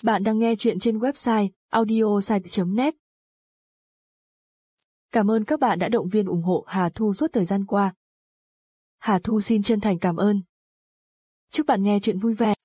Bạn đang nghe chuyện trên website audiosite.net. Cảm ơn các bạn đã động viên ủng hộ Hà Thu suốt thời gian qua. Hà Thu xin chân thành cảm ơn. Chúc bạn nghe chuyện vui vẻ.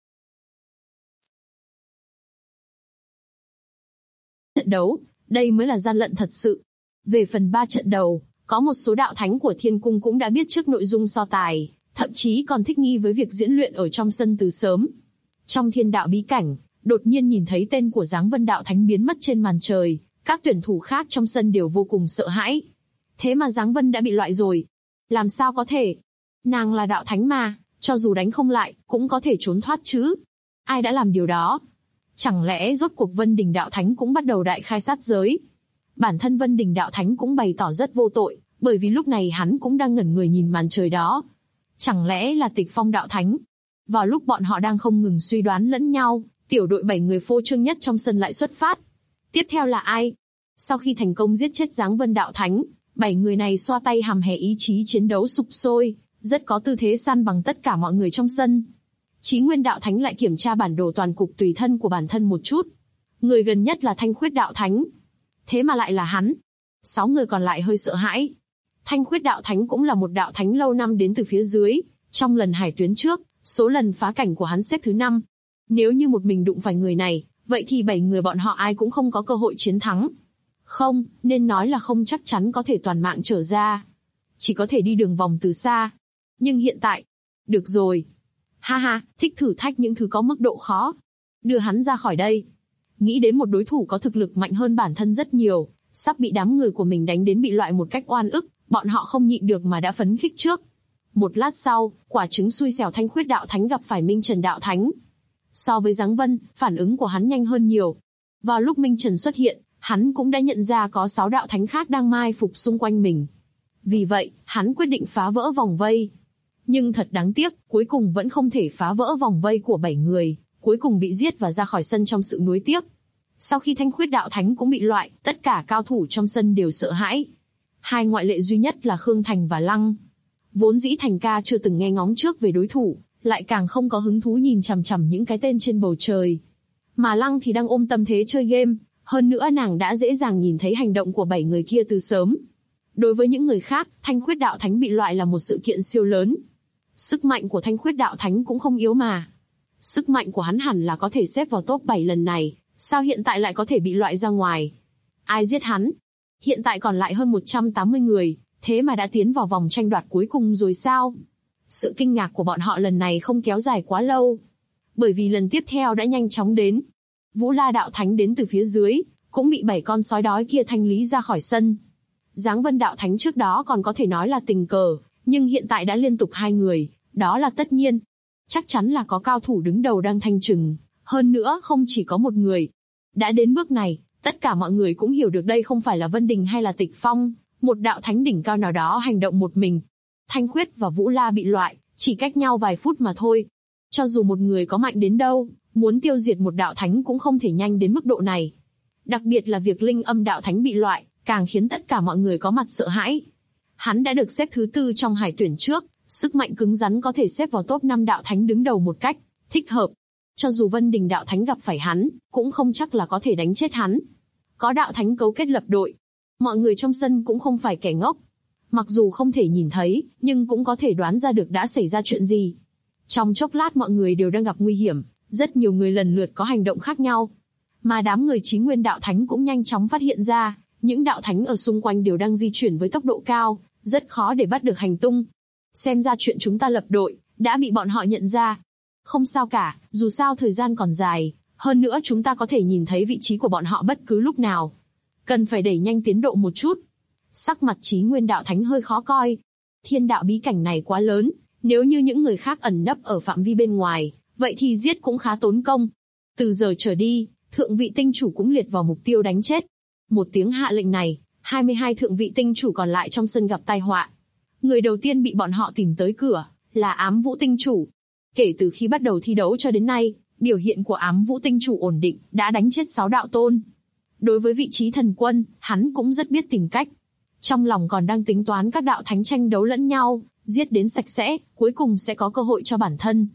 Trận đấu, đây mới là gian lận thật sự. Về phần 3 trận đầu, có một số đạo thánh của Thiên Cung cũng đã biết trước nội dung so tài, thậm chí còn thích nghi với việc diễn luyện ở trong sân từ sớm. Trong thiên đạo bí cảnh, đột nhiên nhìn thấy tên của Giáng Vân đạo thánh biến mất trên màn trời, các tuyển thủ khác trong sân đều vô cùng sợ hãi. Thế mà Giáng Vân đã bị loại rồi. Làm sao có thể? Nàng là đạo thánh mà, cho dù đánh không lại, cũng có thể trốn thoát chứ. Ai đã làm điều đó? Chẳng lẽ rốt cuộc Vân Đình đạo thánh cũng bắt đầu đại khai sát giới? Bản thân Vân Đình đạo thánh cũng bày tỏ rất vô tội, bởi vì lúc này hắn cũng đang ngẩn người nhìn màn trời đó. Chẳng lẽ là Tịch Phong đạo thánh? Vào lúc bọn họ đang không ngừng suy đoán lẫn nhau, tiểu đội 7 người phô trương nhất trong sân lại xuất phát. Tiếp theo là ai? Sau khi thành công giết chết Giáng Vân đạo thánh, 7 người này xoa tay hàm hè ý chí chiến đấu sục sôi, rất có tư thế san bằng tất cả mọi người trong sân. Chí Nguyên đạo thánh lại kiểm tra bản đồ toàn cục tùy thân của bản thân một chút. Người gần nhất là Thanh Khuyết đạo thánh. Thế mà lại là hắn. 6 người còn lại hơi sợ hãi. Thanh Khuyết đạo thánh cũng là một đạo thánh lâu năm đến từ phía dưới. Trong lần hải tuyến trước, số lần phá cảnh của hắn xếp thứ 5. Nếu như một mình đụng phải người này, vậy thì 7 người bọn họ ai cũng không có cơ hội chiến thắng. Không, nên nói là không chắc chắn có thể toàn mạng trở ra. Chỉ có thể đi đường vòng từ xa. Nhưng hiện tại, được rồi. Ha ha, thích thử thách những thứ có mức độ khó. Đưa hắn ra khỏi đây. Nghĩ đến một đối thủ có thực lực mạnh hơn bản thân rất nhiều, sắp bị đám người của mình đánh đến bị loại một cách oan ức, bọn họ không nhịn được mà đã phấn khích trước. Một lát sau, quả trứng xui xẻo Thanh Khuyết đạo thánh gặp phải Minh Trần đạo thánh. So với Giáng Vân, phản ứng của hắn nhanh hơn nhiều. Vào lúc Minh Trần xuất hiện, hắn cũng đã nhận ra có 6 đạo thánh khác đang mai phục xung quanh mình. Vì vậy, hắn quyết định phá vỡ vòng vây. Nhưng thật đáng tiếc, cuối cùng vẫn không thể phá vỡ vòng vây của 7 người, cuối cùng bị giết và ra khỏi sân trong sự nuối tiếc. Sau khi Thanh Khuyết đạo thánh cũng bị loại, tất cả cao thủ trong sân đều sợ hãi. 2 ngoại lệ duy nhất là Khương Thành và Lăng. Vốn dĩ Thành ca chưa từng nghe ngóng trước về đối thủ, lại càng không có hứng thú nhìn chằm chằm những cái tên trên bầu trời. Mà Lăng thì đang ôm tâm thế chơi game, hơn nữa nàng đã dễ dàng nhìn thấy hành động của 7 người kia từ sớm. Đối với những người khác, Thanh Khuyết đạo thánh bị loại là một sự kiện siêu lớn. Sức mạnh của Thanh Khuyết đạo thánh cũng không yếu mà. Sức mạnh của hắn hẳn là có thể xếp vào top 7 lần này, sao hiện tại lại có thể bị loại ra ngoài? Ai giết hắn? Hiện tại còn lại hơn 180 người, thế mà đã tiến vào vòng tranh đoạt cuối cùng rồi sao? Sự kinh ngạc của bọn họ lần này không kéo dài quá lâu, bởi vì lần tiếp theo đã nhanh chóng đến. Vũ La đạo thánh đến từ phía dưới, cũng bị 7 con sói đói kia thanh lý ra khỏi sân. Giáng Vân đạo thánh trước đó còn có thể nói là tình cờ, nhưng hiện tại đã liên tục 2 người, đó là tất nhiên. Chắc chắn là có cao thủ đứng đầu đang thanh trừng, hơn nữa không chỉ có một người. Đã đến bước này, tất cả mọi người cũng hiểu được đây không phải là Vân Đình hay là Tịch Phong, một đạo thánh đỉnh cao nào đó hành động một mình. Thanh Khuyết và Vũ La bị loại, chỉ cách nhau vài phút mà thôi. Cho dù một người có mạnh đến đâu, muốn tiêu diệt một đạo thánh cũng không thể nhanh đến mức độ này. Đặc biệt là việc Linh Âm đạo thánh bị loại, càng khiến tất cả mọi người có mặt sợ hãi. Hắn đã được xếp thứ 4 trong hải tuyển trước, sức mạnh cứng rắn có thể xếp vào top 5 đạo thánh đứng đầu một cách thích hợp. Cho dù Vân Đình đạo thánh gặp phải hắn, cũng không chắc là có thể đánh chết hắn. Có đạo thánh cấu kết lập đội. Mọi người trong sân cũng không phải kẻ ngốc. Mặc dù không thể nhìn thấy, nhưng cũng có thể đoán ra được đã xảy ra chuyện gì. Trong chốc lát mọi người đều đang gặp nguy hiểm, rất nhiều người lần lượt có hành động khác nhau. Mà đám người Chí Nguyên đạo thánh cũng nhanh chóng phát hiện ra, những đạo thánh ở xung quanh đều đang di chuyển với tốc độ cao, rất khó để bắt được hành tung. Xem ra chuyện chúng ta lập đội, đã bị bọn họ nhận ra. Không sao cả, dù sao thời gian còn dài, hơn nữa chúng ta có thể nhìn thấy vị trí của bọn họ bất cứ lúc nào. Cần phải đẩy nhanh tiến độ một chút. Sắc mặt Chí Nguyên đạo thánh hơi khó coi. Thiên đạo bí cảnh này quá lớn, nếu như những người khác ẩn nấp ở phạm vi bên ngoài, vậy thì giết cũng khá tốn công. Từ giờ trở đi, thượng vị tinh chủ cũng liệt vào mục tiêu đánh chết. Một tiếng hạ lệnh này, 22 thượng vị tinh chủ còn lại trong sân gặp tai họa. Người đầu tiên bị bọn họ tìm tới cửa, là Ám Vũ tinh chủ. Kể từ khi bắt đầu thi đấu cho đến nay, biểu hiện của Ám Vũ tinh chủ ổn định, đã đánh chết 6 đạo tôn. Đối với vị trí thần quân, hắn cũng rất biết tìm cách. Trong lòng còn đang tính toán các đạo thánh tranh đấu lẫn nhau, giết đến sạch sẽ, cuối cùng sẽ có cơ hội cho bản thân.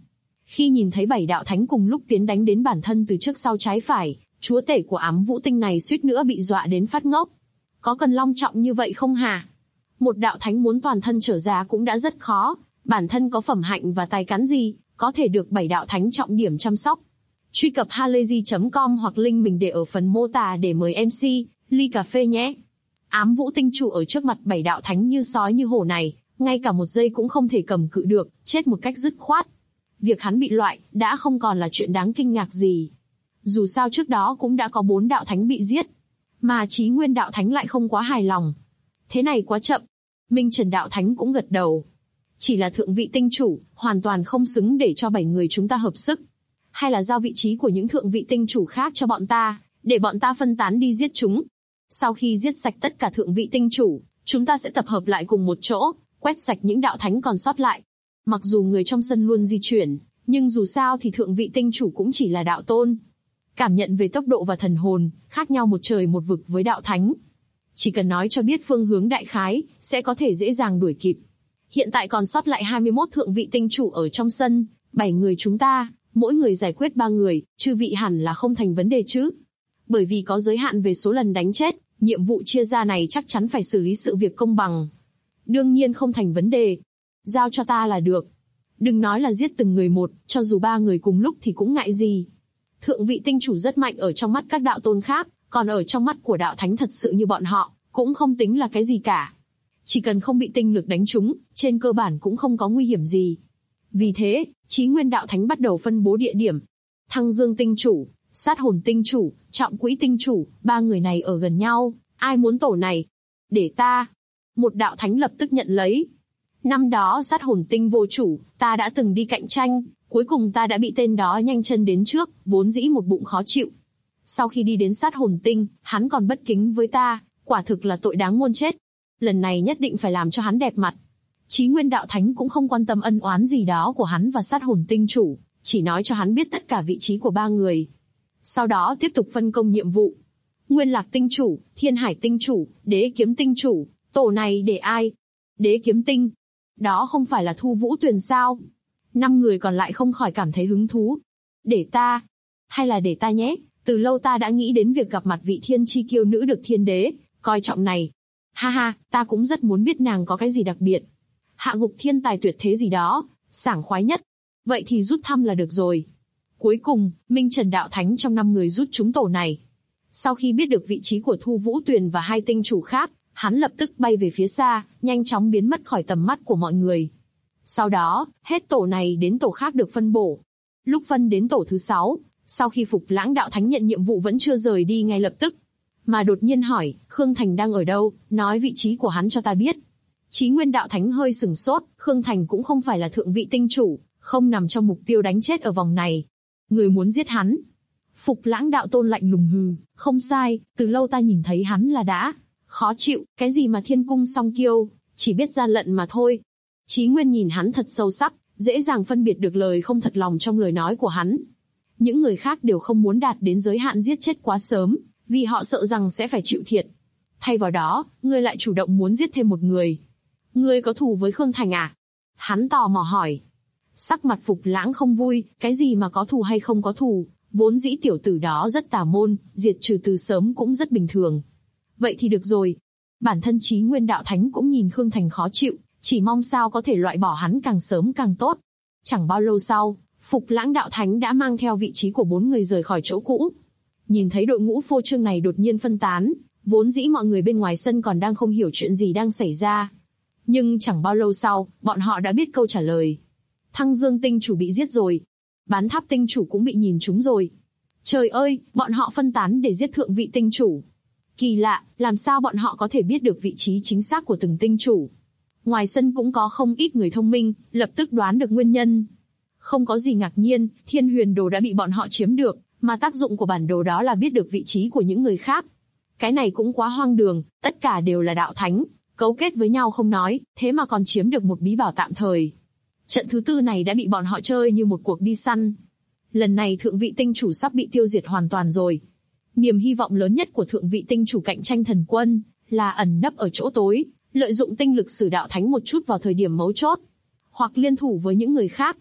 Khi nhìn thấy 7 đạo thánh cùng lúc tiến đánh đến bản thân từ trước sau trái phải, chúa tể của ám vũ tinh này suýt nữa bị dọa đến phát ngốc. Có cần long trọng như vậy không hả? Một đạo thánh muốn toàn thân trở ra cũng đã rất khó, bản thân có phẩm hạnh và tài cán gì, có thể được 7 đạo thánh trọng điểm chăm sóc. Truy cập halayzi.com hoặc link mình để ở phần mô tả để mời MC, ly cà phê nhé. Ám vũ tinh chủ ở trước mặt 7 đạo thánh như sói như hổ này, ngay cả một giây cũng không thể cầm cự được, chết một cách dứt khoát. Việc hắn bị loại, đã không còn là chuyện đáng kinh ngạc gì. Dù sao trước đó cũng đã có 4 đạo thánh bị giết, mà Chí Nguyên đạo thánh lại không quá hài lòng. Thế này quá chậm. Minh Trần đạo thánh cũng gật đầu. Chỉ là thượng vị tinh chủ, hoàn toàn không xứng để cho 7 người chúng ta hợp sức. Hay là giao vị trí của những thượng vị tinh chủ khác cho bọn ta, để bọn ta phân tán đi giết chúng. Sau khi giết sạch tất cả thượng vị tinh chủ, chúng ta sẽ tập hợp lại cùng một chỗ, quét sạch những đạo thánh còn sót lại. Mặc dù người trong sân luôn di chuyển, nhưng dù sao thì thượng vị tinh chủ cũng chỉ là đạo tôn. Cảm nhận về tốc độ và thần hồn, khác nhau một trời một vực với đạo thánh. Chỉ cần nói cho biết phương hướng đại khái, sẽ có thể dễ dàng đuổi kịp. Hiện tại còn sót lại 21 thượng vị tinh chủ ở trong sân, 7 người chúng ta, mỗi người giải quyết 3 người, chư vị hẳn là không thành vấn đề chứ. Bởi vì có giới hạn về số lần đánh chết, nhiệm vụ chia ra này chắc chắn phải xử lý sự việc công bằng. Đương nhiên không thành vấn đề. Giao cho ta là được. Đừng nói là giết từng người một, cho dù 3 người cùng lúc thì cũng ngại gì. Thượng vị tinh chủ rất mạnh ở trong mắt các đạo tôn khác, còn ở trong mắt của đạo thánh thật sự như bọn họ, cũng không tính là cái gì cả. Chỉ cần không bị tinh lực đánh trúng, trên cơ bản cũng không có nguy hiểm gì. Vì thế, Chí Nguyên đạo thánh bắt đầu phân bố địa điểm. Thăng Dương tinh chủ, Sát Hồn tinh chủ, Trọng Quỹ tinh chủ, 3 người này ở gần nhau, ai muốn tổ này? Để ta. Một đạo thánh lập tức nhận lấy. Năm đó Sát Hồn tinh vô chủ, ta đã từng đi cạnh tranh, cuối cùng ta đã bị tên đó nhanh chân đến trước, vốn dĩ một bụng khó chịu. Sau khi đi đến Sát Hồn tinh, hắn còn bất kính với ta, quả thực là tội đáng muôn chết. Lần này nhất định phải làm cho hắn đẹp mặt. Chí Nguyên đạo thánh cũng không quan tâm ân oán gì đó của hắn và Sát Hồn tinh chủ, chỉ nói cho hắn biết tất cả vị trí của 3 người. Sau đó tiếp tục phân công nhiệm vụ. Nguyên Lạc tinh chủ, Thiên Hải tinh chủ, Đế Kiếm tinh chủ, tổ này để ai? Đế Kiếm tinh. Đó không phải là Thu Vũ Tuyền sao? 5 người còn lại không khỏi cảm thấy hứng thú. Để ta. Hay là để ta nhé, từ lâu ta đã nghĩ đến việc gặp mặt vị thiên chi kiêu nữ được thiên đế coi trọng này. Ha ha, ta cũng rất muốn biết nàng có cái gì đặc biệt. Hạ gục thiên tài tuyệt thế gì đó, sảng khoái nhất. Vậy thì rút thăm là được rồi. Cuối cùng, Minh Trần đạo thánh trong 5 người rút trúng tổ này. Sau khi biết được vị trí của Thu Vũ Tuyền và 2 tinh chủ khác, hắn lập tức bay về phía xa, nhanh chóng biến mất khỏi tầm mắt của mọi người. Sau đó, hết tổ này đến tổ khác được phân bổ. Lúc phân đến tổ thứ 6, sau khi Phục Lãng đạo thánh nhận nhiệm vụ vẫn chưa rời đi ngay lập tức, mà đột nhiên hỏi, Khương Thành đang ở đâu, nói vị trí của hắn cho ta biết. Chí Nguyên đạo thánh hơi sửng sốt, Khương Thành cũng không phải là thượng vị tinh chủ, không nằm trong mục tiêu đánh chết ở vòng này. Người muốn giết hắn. Phục Lãng đạo tôn lạnh lùng hừ, không sai, từ lâu ta nhìn thấy hắn là đã khó chịu, cái gì mà thiên cung song kiêu, chỉ biết gian lận mà thôi. Chí Nguyên nhìn hắn thật sâu sắc, dễ dàng phân biệt được lời không thật lòng trong lời nói của hắn. Những người khác đều không muốn đạt đến giới hạn giết chết quá sớm, vì họ sợ rằng sẽ phải chịu thiệt. Thay vào đó, ngươi lại chủ động muốn giết thêm một người. Ngươi có thù với Khương Thành à? Hắn tò mò hỏi. Sắc mặt Phục Lãng không vui, cái gì mà có thù hay không có thù, vốn dĩ tiểu tử đó rất tà môn, diệt trừ từ sớm cũng rất bình thường. Vậy thì được rồi. Bản thân Chí Nguyên đạo thánh cũng nhìn Khương Thành khó chịu, chỉ mong sao có thể loại bỏ hắn càng sớm càng tốt. Chẳng bao lâu sau, Phục Lãng đạo thánh đã mang theo vị trí của 4 người rời khỏi chỗ cũ. Nhìn thấy đội ngũ phô trương này đột nhiên phân tán, vốn dĩ mọi người bên ngoài sân còn đang không hiểu chuyện gì đang xảy ra. Nhưng chẳng bao lâu sau, bọn họ đã biết câu trả lời. Thăng Dương tinh chủ bị giết rồi. Bán Tháp tinh chủ cũng bị nhìn trúng rồi. Trời ơi, bọn họ phân tán để giết thượng vị tinh chủ. Kỳ lạ, làm sao bọn họ có thể biết được vị trí chính xác của từng tinh chủ? Ngoài sân cũng có không ít người thông minh, lập tức đoán được nguyên nhân. Không có gì ngạc nhiên, Thiên Huyền Đồ đã bị bọn họ chiếm được, mà tác dụng của bản đồ đó là biết được vị trí của những người khác. Cái này cũng quá hoang đường, tất cả đều là đạo thánh, cấu kết với nhau không nói, thế mà còn chiếm được một bí bảo tạm thời. Trận thứ 4 này đã bị bọn họ chơi như một cuộc đi săn. Lần này thượng vị tinh chủ sắp bị tiêu diệt hoàn toàn rồi. Niềm hy vọng lớn nhất của thượng vị tinh chủ cạnh tranh thần quân là ẩn nấp ở chỗ tối, lợi dụng tinh lực sử đạo thánh một chút vào thời điểm mấu chốt, hoặc liên thủ với những người khác.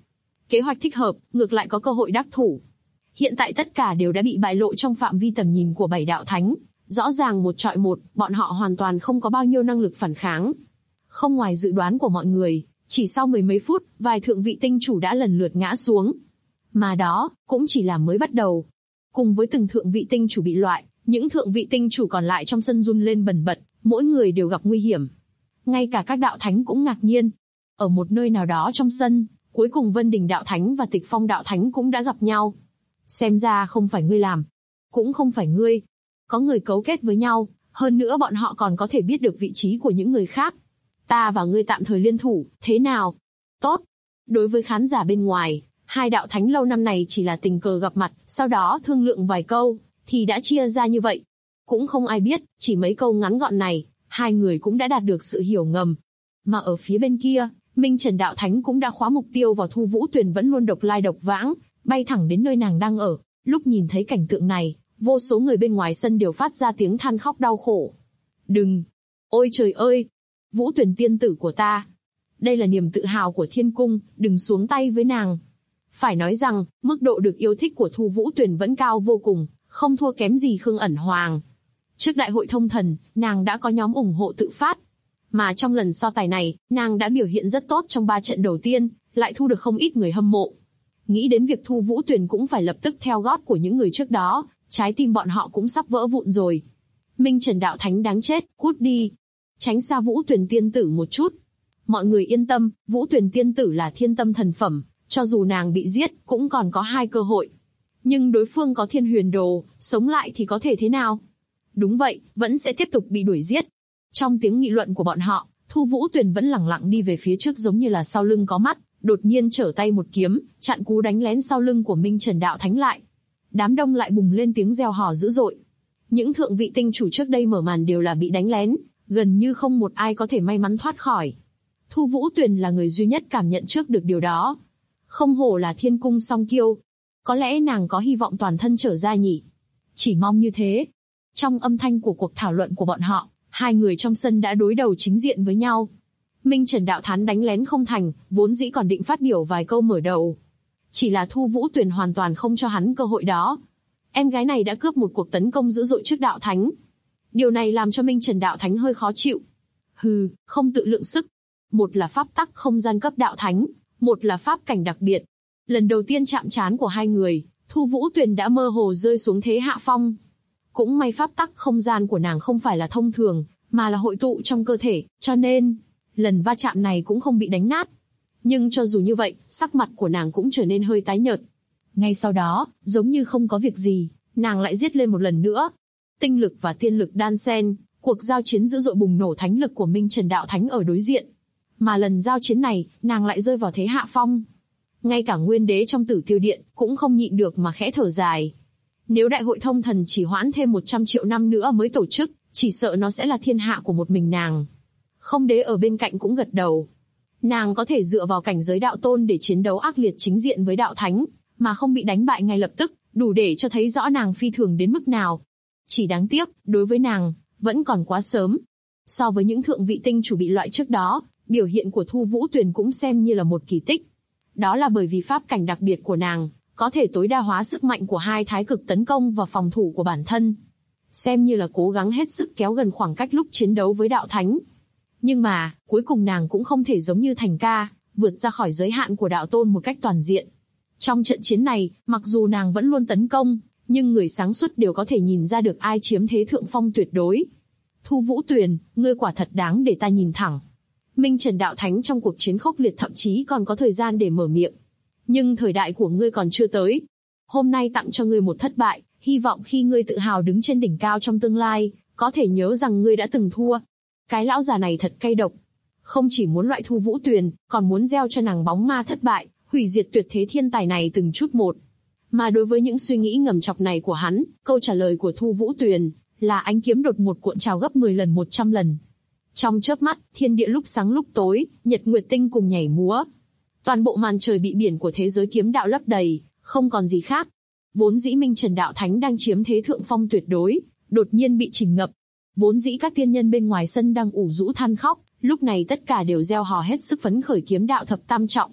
Kế hoạch thích hợp, ngược lại có cơ hội đắc thủ. Hiện tại tất cả đều đã bị bại lộ trong phạm vi tầm nhìn của 7 đạo thánh. Rõ ràng một trọi một, bọn họ hoàn toàn không có bao nhiêu năng lực phản kháng. Không ngoài dự đoán của mọi người, chỉ sau mười mấy phút, vài thượng vị tinh chủ đã lần lượt ngã xuống. Mà đó, cũng chỉ là mới bắt đầu. Cùng với từng thượng vị tinh chủ bị loại, những thượng vị tinh chủ còn lại trong sân run lên bần bật, mỗi người đều gặp nguy hiểm. Ngay cả các đạo thánh cũng ngạc nhiên. Ở một nơi nào đó trong sân, cuối cùng Vân Đình đạo thánh và Tịch Phong đạo thánh cũng đã gặp nhau. Xem ra không phải ngươi làm, cũng không phải ngươi. Có người cấu kết với nhau, hơn nữa bọn họ còn có thể biết được vị trí của những người khác. Ta và ngươi tạm thời liên thủ, thế nào? Tốt. Đối với khán giả bên ngoài, hai đạo thánh lâu năm này chỉ là tình cờ gặp mặt, sau đó thương lượng vài câu, thì đã chia ra như vậy. Cũng không ai biết, chỉ mấy câu ngắn gọn này, hai người cũng đã đạt được sự hiểu ngầm. Mà ở phía bên kia, Minh Trần đạo thánh cũng đã khóa mục tiêu vào Thu Vũ Tuyền vẫn luôn độc lai độc vãng, bay thẳng đến nơi nàng đang ở. Lúc nhìn thấy cảnh tượng này, vô số người bên ngoài sân đều phát ra tiếng than khóc đau khổ. Đừng! Ôi trời ơi! Vũ Tuyền tiên tử của ta! Đây là niềm tự hào của thiên cung, đừng xuống tay với nàng. Phải nói rằng, mức độ được yêu thích của Thu Vũ Tuyền vẫn cao vô cùng, không thua kém gì Khương Ẩn Hoàng. Trước đại hội thông thần, nàng đã có nhóm ủng hộ tự phát. Mà trong lần so tài này, nàng đã biểu hiện rất tốt trong 3 trận đầu tiên, lại thu được không ít người hâm mộ. Nghĩ đến việc Thu Vũ Tuyền cũng phải lập tức theo gót của những người trước đó, trái tim bọn họ cũng sắp vỡ vụn rồi. Minh Trần đạo thánh đáng chết, cút đi. Tránh xa Vũ Tuyền tiên tử một chút. Mọi người yên tâm, Vũ Tuyền tiên tử là thiên tâm thần phẩm, cho dù nàng bị giết, cũng còn có 2 cơ hội. Nhưng đối phương có thiên huyền đồ, sống lại thì có thể thế nào? Đúng vậy, vẫn sẽ tiếp tục bị đuổi giết. Trong tiếng nghị luận của bọn họ, Thu Vũ Tuyền vẫn lẳng lặng đi về phía trước giống như là sau lưng có mắt, đột nhiên trở tay một kiếm, chặn cú đánh lén sau lưng của Minh Trần đạo thánh lại. Đám đông lại bùng lên tiếng reo hò dữ dội. Những thượng vị tinh chủ trước đây mở màn đều là bị đánh lén, gần như không một ai có thể may mắn thoát khỏi. Thu Vũ Tuyền là người duy nhất cảm nhận trước được điều đó. Không hổ là thiên cung song kiêu. Có lẽ nàng có hy vọng toàn thân trở ra nhỉ? Chỉ mong như thế. Trong âm thanh của cuộc thảo luận của bọn họ, hai người trong sân đã đối đầu chính diện với nhau. Minh Trần đạo thánh đánh lén không thành, vốn dĩ còn định phát biểu vài câu mở đầu. Chỉ là Thu Vũ Tuyền hoàn toàn không cho hắn cơ hội đó. Em gái này đã cướp một cuộc tấn công dữ dội trước đạo thánh. Điều này làm cho Minh Trần đạo thánh hơi khó chịu. Hừ, không tự lượng sức. Một là pháp tắc không gian cấp đạo thánh, một là pháp cảnh đặc biệt. Lần đầu tiên chạm trán của hai người, Thu Vũ Tuyền đã mơ hồ rơi xuống thế hạ phong. Cũng may pháp tắc không gian của nàng không phải là thông thường, mà là hội tụ trong cơ thể, cho nên, lần va chạm này cũng không bị đánh nát. Nhưng cho dù như vậy, sắc mặt của nàng cũng trở nên hơi tái nhợt. Ngay sau đó, giống như không có việc gì, nàng lại giết lên một lần nữa. Tinh lực và tiên lực đan xen, cuộc giao chiến dữ dội bùng nổ thánh lực của Minh Trần đạo thánh ở đối diện. Mà lần giao chiến này, nàng lại rơi vào thế hạ phong. Ngay cả nguyên đế trong Tử Tiêu Điện cũng không nhịn được mà khẽ thở dài. Nếu đại hội thông thần chỉ hoãn thêm 100 triệu năm nữa mới tổ chức, chỉ sợ nó sẽ là thiên hạ của một mình nàng. Không đế ở bên cạnh cũng gật đầu. Nàng có thể dựa vào cảnh giới đạo tôn để chiến đấu ác liệt chính diện với đạo thánh, mà không bị đánh bại ngay lập tức, đủ để cho thấy rõ nàng phi thường đến mức nào. Chỉ đáng tiếc, đối với nàng, vẫn còn quá sớm. So với những thượng vị tinh chủ bị loại trước đó, biểu hiện của Thu Vũ Tuyền cũng xem như là một kỳ tích. Đó là bởi vì pháp cảnh đặc biệt của nàng, có thể tối đa hóa sức mạnh của hai thái cực tấn công và phòng thủ của bản thân. Xem như là cố gắng hết sức kéo gần khoảng cách lúc chiến đấu với đạo thánh. Nhưng mà, cuối cùng nàng cũng không thể giống như Thành Ca, vượt ra khỏi giới hạn của đạo tôn một cách toàn diện. Trong trận chiến này, mặc dù nàng vẫn luôn tấn công, nhưng người sáng suốt đều có thể nhìn ra được ai chiếm thế thượng phong tuyệt đối. Thu Vũ Tuyền, ngươi quả thật đáng để ta nhìn thẳng. Minh Trần đạo thánh trong cuộc chiến khốc liệt thậm chí còn có thời gian để mở miệng. Nhưng thời đại của ngươi còn chưa tới. Hôm nay tặng cho ngươi một thất bại, hy vọng khi ngươi tự hào đứng trên đỉnh cao trong tương lai, có thể nhớ rằng ngươi đã từng thua. Cái lão già này thật cay độc. Không chỉ muốn loại Thu Vũ Tuyền, còn muốn gieo cho nàng bóng ma thất bại, hủy diệt tuyệt thế thiên tài này từng chút một. Mà đối với những suy nghĩ ngầm chọc này của hắn, câu trả lời của Thu Vũ Tuyền là ánh kiếm đột một cuộn trào gấp 10 lần 100 lần. Trong chớp mắt, thiên địa lúc sáng lúc tối, nhật nguyệt tinh cùng nhảy múa. Toàn bộ màn trời bị biển của thế giới kiếm đạo lấp đầy, không còn gì khác. Vốn dĩ Minh Trần đạo thánh đang chiếm thế thượng phong tuyệt đối, đột nhiên bị chìm ngập. Vốn dĩ các tiên nhân bên ngoài sân đang ủ rũ than khóc, lúc này tất cả đều reo hò hết sức phấn khởi kiếm đạo thập tam trọng.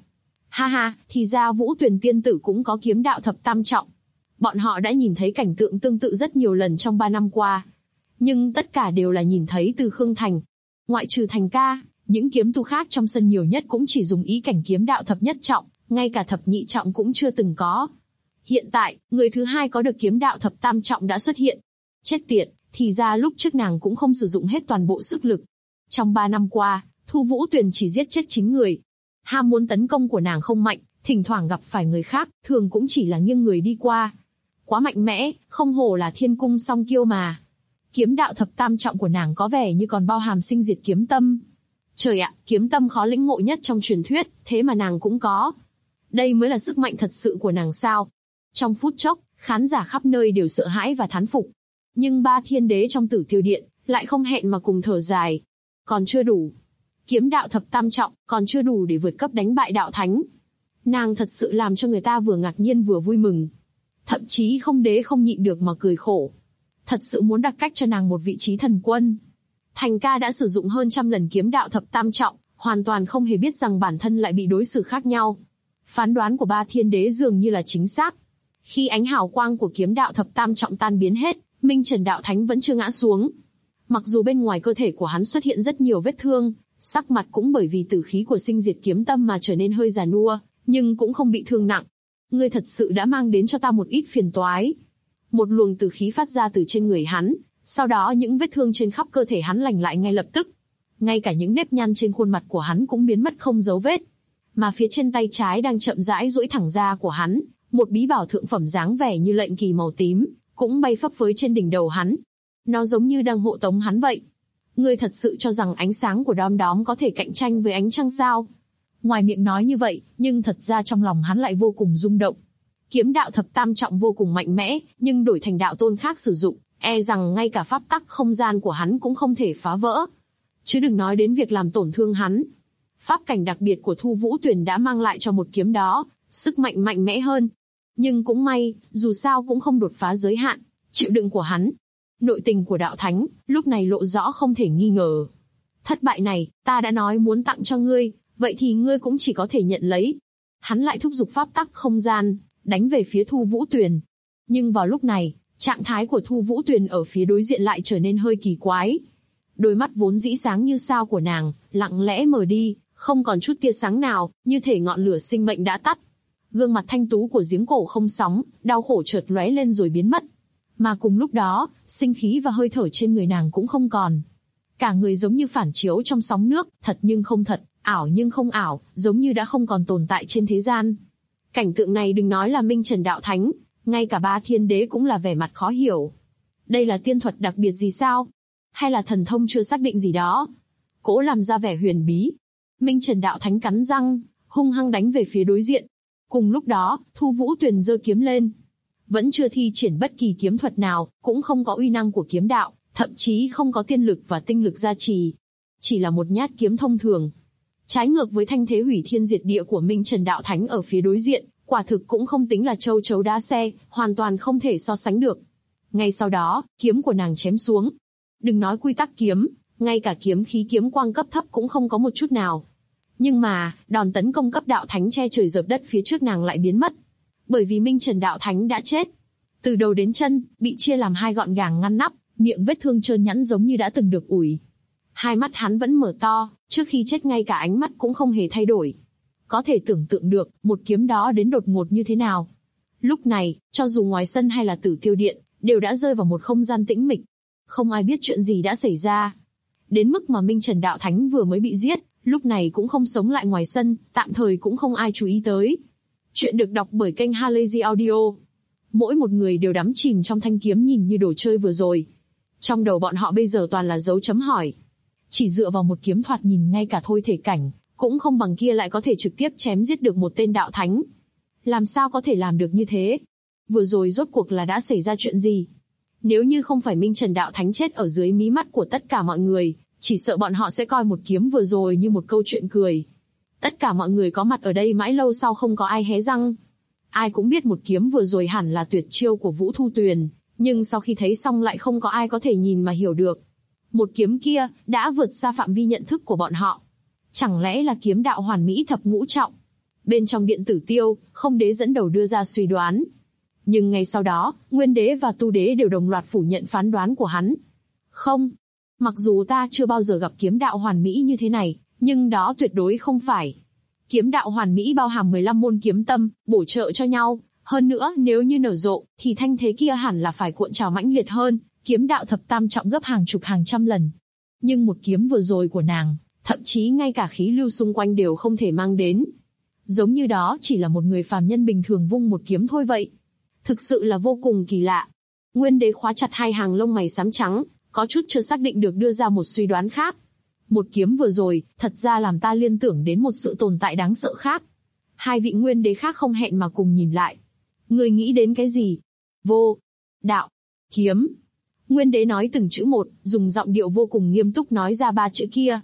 Ha ha, thì ra Vũ Tuyền tiên tử cũng có kiếm đạo thập tam trọng. Bọn họ đã nhìn thấy cảnh tượng tương tự rất nhiều lần trong 3 năm qua. Nhưng tất cả đều là nhìn thấy từ Khương Thành. Ngoại trừ Thành ca, những kiếm tu khác trong sân nhiều nhất cũng chỉ dùng ý cảnh kiếm đạo thập nhất trọng, ngay cả thập nhị trọng cũng chưa từng có. Hiện tại, người thứ hai có được kiếm đạo thập tam trọng đã xuất hiện. Chết tiệt, thì ra lúc trước nàng cũng không sử dụng hết toàn bộ sức lực. Trong 3 năm qua, Thu Vũ Tuyền chỉ giết chết 9 người. Ham muốn tấn công của nàng không mạnh, thỉnh thoảng gặp phải người khác, thường cũng chỉ là nghiêng người đi qua. Quá mạnh mẽ, không hổ là thiên cung song kiêu mà. Kiếm đạo thập tam trọng của nàng có vẻ như còn bao hàm sinh diệt kiếm tâm. Trời ạ, kiếm tâm khó lĩnh ngộ nhất trong truyền thuyết, thế mà nàng cũng có. Đây mới là sức mạnh thật sự của nàng sao? Trong phút chốc, khán giả khắp nơi đều sợ hãi và thán phục. Nhưng 3 thiên đế trong Tử Tiêu Điện lại không hẹn mà cùng thở dài. Còn chưa đủ. Kiếm đạo thập tam trọng còn chưa đủ để vượt cấp đánh bại đạo thánh. Nàng thật sự làm cho người ta vừa ngạc nhiên vừa vui mừng. Thậm chí không đế không nhịn được mà cười khổ. Thật sự muốn đặt cách cho nàng một vị trí thần quân. Thành ca đã sử dụng hơn 100 lần kiếm đạo thập tam trọng, hoàn toàn không hề biết rằng bản thân lại bị đối xử khác nhau. Phán đoán của 3 thiên đế dường như là chính xác. Khi ánh hào quang của kiếm đạo thập tam trọng tan biến hết, Minh Trần đạo thánh vẫn chưa ngã xuống. Mặc dù bên ngoài cơ thể của hắn xuất hiện rất nhiều vết thương, sắc mặt cũng bởi vì tử khí của sinh diệt kiếm tâm mà trở nên hơi già nua, nhưng cũng không bị thương nặng. Ngươi thật sự đã mang đến cho ta một ít phiền toái. Một luồng tử khí phát ra từ trên người hắn, sau đó những vết thương trên khắp cơ thể hắn lành lại ngay lập tức. Ngay cả những nếp nhăn trên khuôn mặt của hắn cũng biến mất không dấu vết. Mà phía trên tay trái đang chậm rãi duỗi thẳng ra của hắn, một bí bảo thượng phẩm dáng vẻ như lệnh kỳ màu tím, cũng bay phấp phới trên đỉnh đầu hắn. Nó giống như đang hộ tống hắn vậy. Ngươi thật sự cho rằng ánh sáng của đom đóm có thể cạnh tranh với ánh trăng sao? Ngoài miệng nói như vậy, nhưng thật ra trong lòng hắn lại vô cùng rung động. Kiếm đạo thập tam trọng vô cùng mạnh mẽ, nhưng đổi thành đạo tôn khác sử dụng, e rằng ngay cả pháp tắc không gian của hắn cũng không thể phá vỡ. Chứ đừng nói đến việc làm tổn thương hắn. Pháp cảnh đặc biệt của Thu Vũ Tuyền đã mang lại cho một kiếm đó sức mạnh mạnh mẽ hơn. Nhưng cũng may, dù sao cũng không đột phá giới hạn chịu đựng của hắn. Nội tình của đạo thánh, lúc này lộ rõ không thể nghi ngờ. Thất bại này, ta đã nói muốn tặng cho ngươi, vậy thì ngươi cũng chỉ có thể nhận lấy. Hắn lại thúc giục pháp tắc không gian, đánh về phía Thu Vũ Tuyền. Nhưng vào lúc này, trạng thái của Thu Vũ Tuyền ở phía đối diện lại trở nên hơi kỳ quái. Đôi mắt vốn dĩ sáng như sao của nàng, lặng lẽ mờ đi, không còn chút tia sáng nào, như thể ngọn lửa sinh mệnh đã tắt. Gương mặt thanh tú của giếng cổ không sóng, đau khổ chợt lóe lên rồi biến mất. Mà cùng lúc đó, sinh khí và hơi thở trên người nàng cũng không còn. Cả người giống như phản chiếu trong sóng nước, thật nhưng không thật, ảo nhưng không ảo, giống như đã không còn tồn tại trên thế gian. Cảnh tượng này đừng nói là Minh Trần đạo thánh, ngay cả 3 thiên đế cũng là vẻ mặt khó hiểu. Đây là tiên thuật đặc biệt gì sao? Hay là thần thông chưa xác định gì đó? Cố làm ra vẻ huyền bí. Minh Trần đạo thánh cắn răng, hung hăng đánh về phía đối diện. Cùng lúc đó, Thu Vũ Tuyền giơ kiếm lên. Vẫn chưa thi triển bất kỳ kiếm thuật nào, cũng không có uy năng của kiếm đạo, thậm chí không có tiên lực và tinh lực gia trì. Chỉ là một nhát kiếm thông thường. Trái ngược với thanh thế hủy thiên diệt địa của Minh Trần đạo thánh ở phía đối diện, quả thực cũng không tính là châu chấu đá xe, hoàn toàn không thể so sánh được. Ngay sau đó, kiếm của nàng chém xuống. Đừng nói quy tắc kiếm, ngay cả kiếm khí kiếm quang cấp thấp cũng không có một chút nào. Nhưng mà, đòn tấn công cấp đạo thánh che trời dợp đất phía trước nàng lại biến mất. Bởi vì Minh Trần đạo thánh đã chết. Từ đầu đến chân, bị chia làm 2 gọn gàng ngăn nắp, miệng vết thương trơn nhẵn giống như đã từng được ủi. Hai mắt hắn vẫn mở to, trước khi chết ngay cả ánh mắt cũng không hề thay đổi. Có thể tưởng tượng được, một kiếm đó đến đột ngột như thế nào. Lúc này, cho dù ngoài sân hay là Tử Tiêu Điện, đều đã rơi vào một không gian tĩnh mịch. Không ai biết chuyện gì đã xảy ra. Đến mức mà Minh Trần đạo thánh vừa mới bị giết, lúc này cũng không sống lại ngoài sân, tạm thời cũng không ai chú ý tới. Chuyện được đọc bởi kênh Halazy Audio. Mỗi một người đều đắm chìm trong thanh kiếm nhìn như đồ chơi vừa rồi. Trong đầu bọn họ bây giờ toàn là dấu chấm hỏi. Chỉ dựa vào một kiếm thoạt nhìn ngay cả thôi thể cảnh, cũng không bằng kia lại có thể trực tiếp chém giết được một tên đạo thánh. Làm sao có thể làm được như thế? Vừa rồi rốt cuộc là đã xảy ra chuyện gì? Nếu như không phải Minh Trần đạo thánh chết ở dưới mí mắt của tất cả mọi người, chỉ sợ bọn họ sẽ coi một kiếm vừa rồi như một câu chuyện cười. Tất cả mọi người có mặt ở đây mãi lâu sau không có ai hé răng. Ai cũng biết một kiếm vừa rồi hẳn là tuyệt chiêu của Vũ Thu Tuyền, nhưng sau khi thấy xong lại không có ai có thể nhìn mà hiểu được. Một kiếm kia đã vượt xa phạm vi nhận thức của bọn họ. Chẳng lẽ là kiếm đạo hoàn mỹ thập ngũ trọng? Bên trong điện tử tiêu, không đế dẫn đầu đưa ra suy đoán. Nhưng ngay sau đó, nguyên đế và tu đế đều đồng loạt phủ nhận phán đoán của hắn. Không. Mặc dù ta chưa bao giờ gặp kiếm đạo hoàn mỹ như thế này, nhưng đó tuyệt đối không phải. Kiếm đạo hoàn mỹ bao hàm 15 môn kiếm tâm, bổ trợ cho nhau. Hơn nữa, nếu như nở rộ, thì thanh thế kia hẳn là phải cuộn trào mãnh liệt hơn, kiếm đạo thập tam trọng gấp hàng chục hàng trăm lần. Nhưng một kiếm vừa rồi của nàng, thậm chí ngay cả khí lưu xung quanh đều không thể mang đến. Giống như đó chỉ là một người phàm nhân bình thường vung một kiếm thôi vậy. Thực sự là vô cùng kỳ lạ. Nguyên đế khóa chặt hai hàng lông mày xám trắng, có chút chưa xác định được đưa ra một suy đoán khác. Một kiếm vừa rồi, thật ra làm ta liên tưởng đến một sự tồn tại đáng sợ khác. Hai vị nguyên đế khác không hẹn mà cùng nhìn lại. Người nghĩ đến cái gì? Vô, đạo, kiếm. Nguyên đế nói từng chữ một, dùng giọng điệu vô cùng nghiêm túc nói ra ba chữ kia.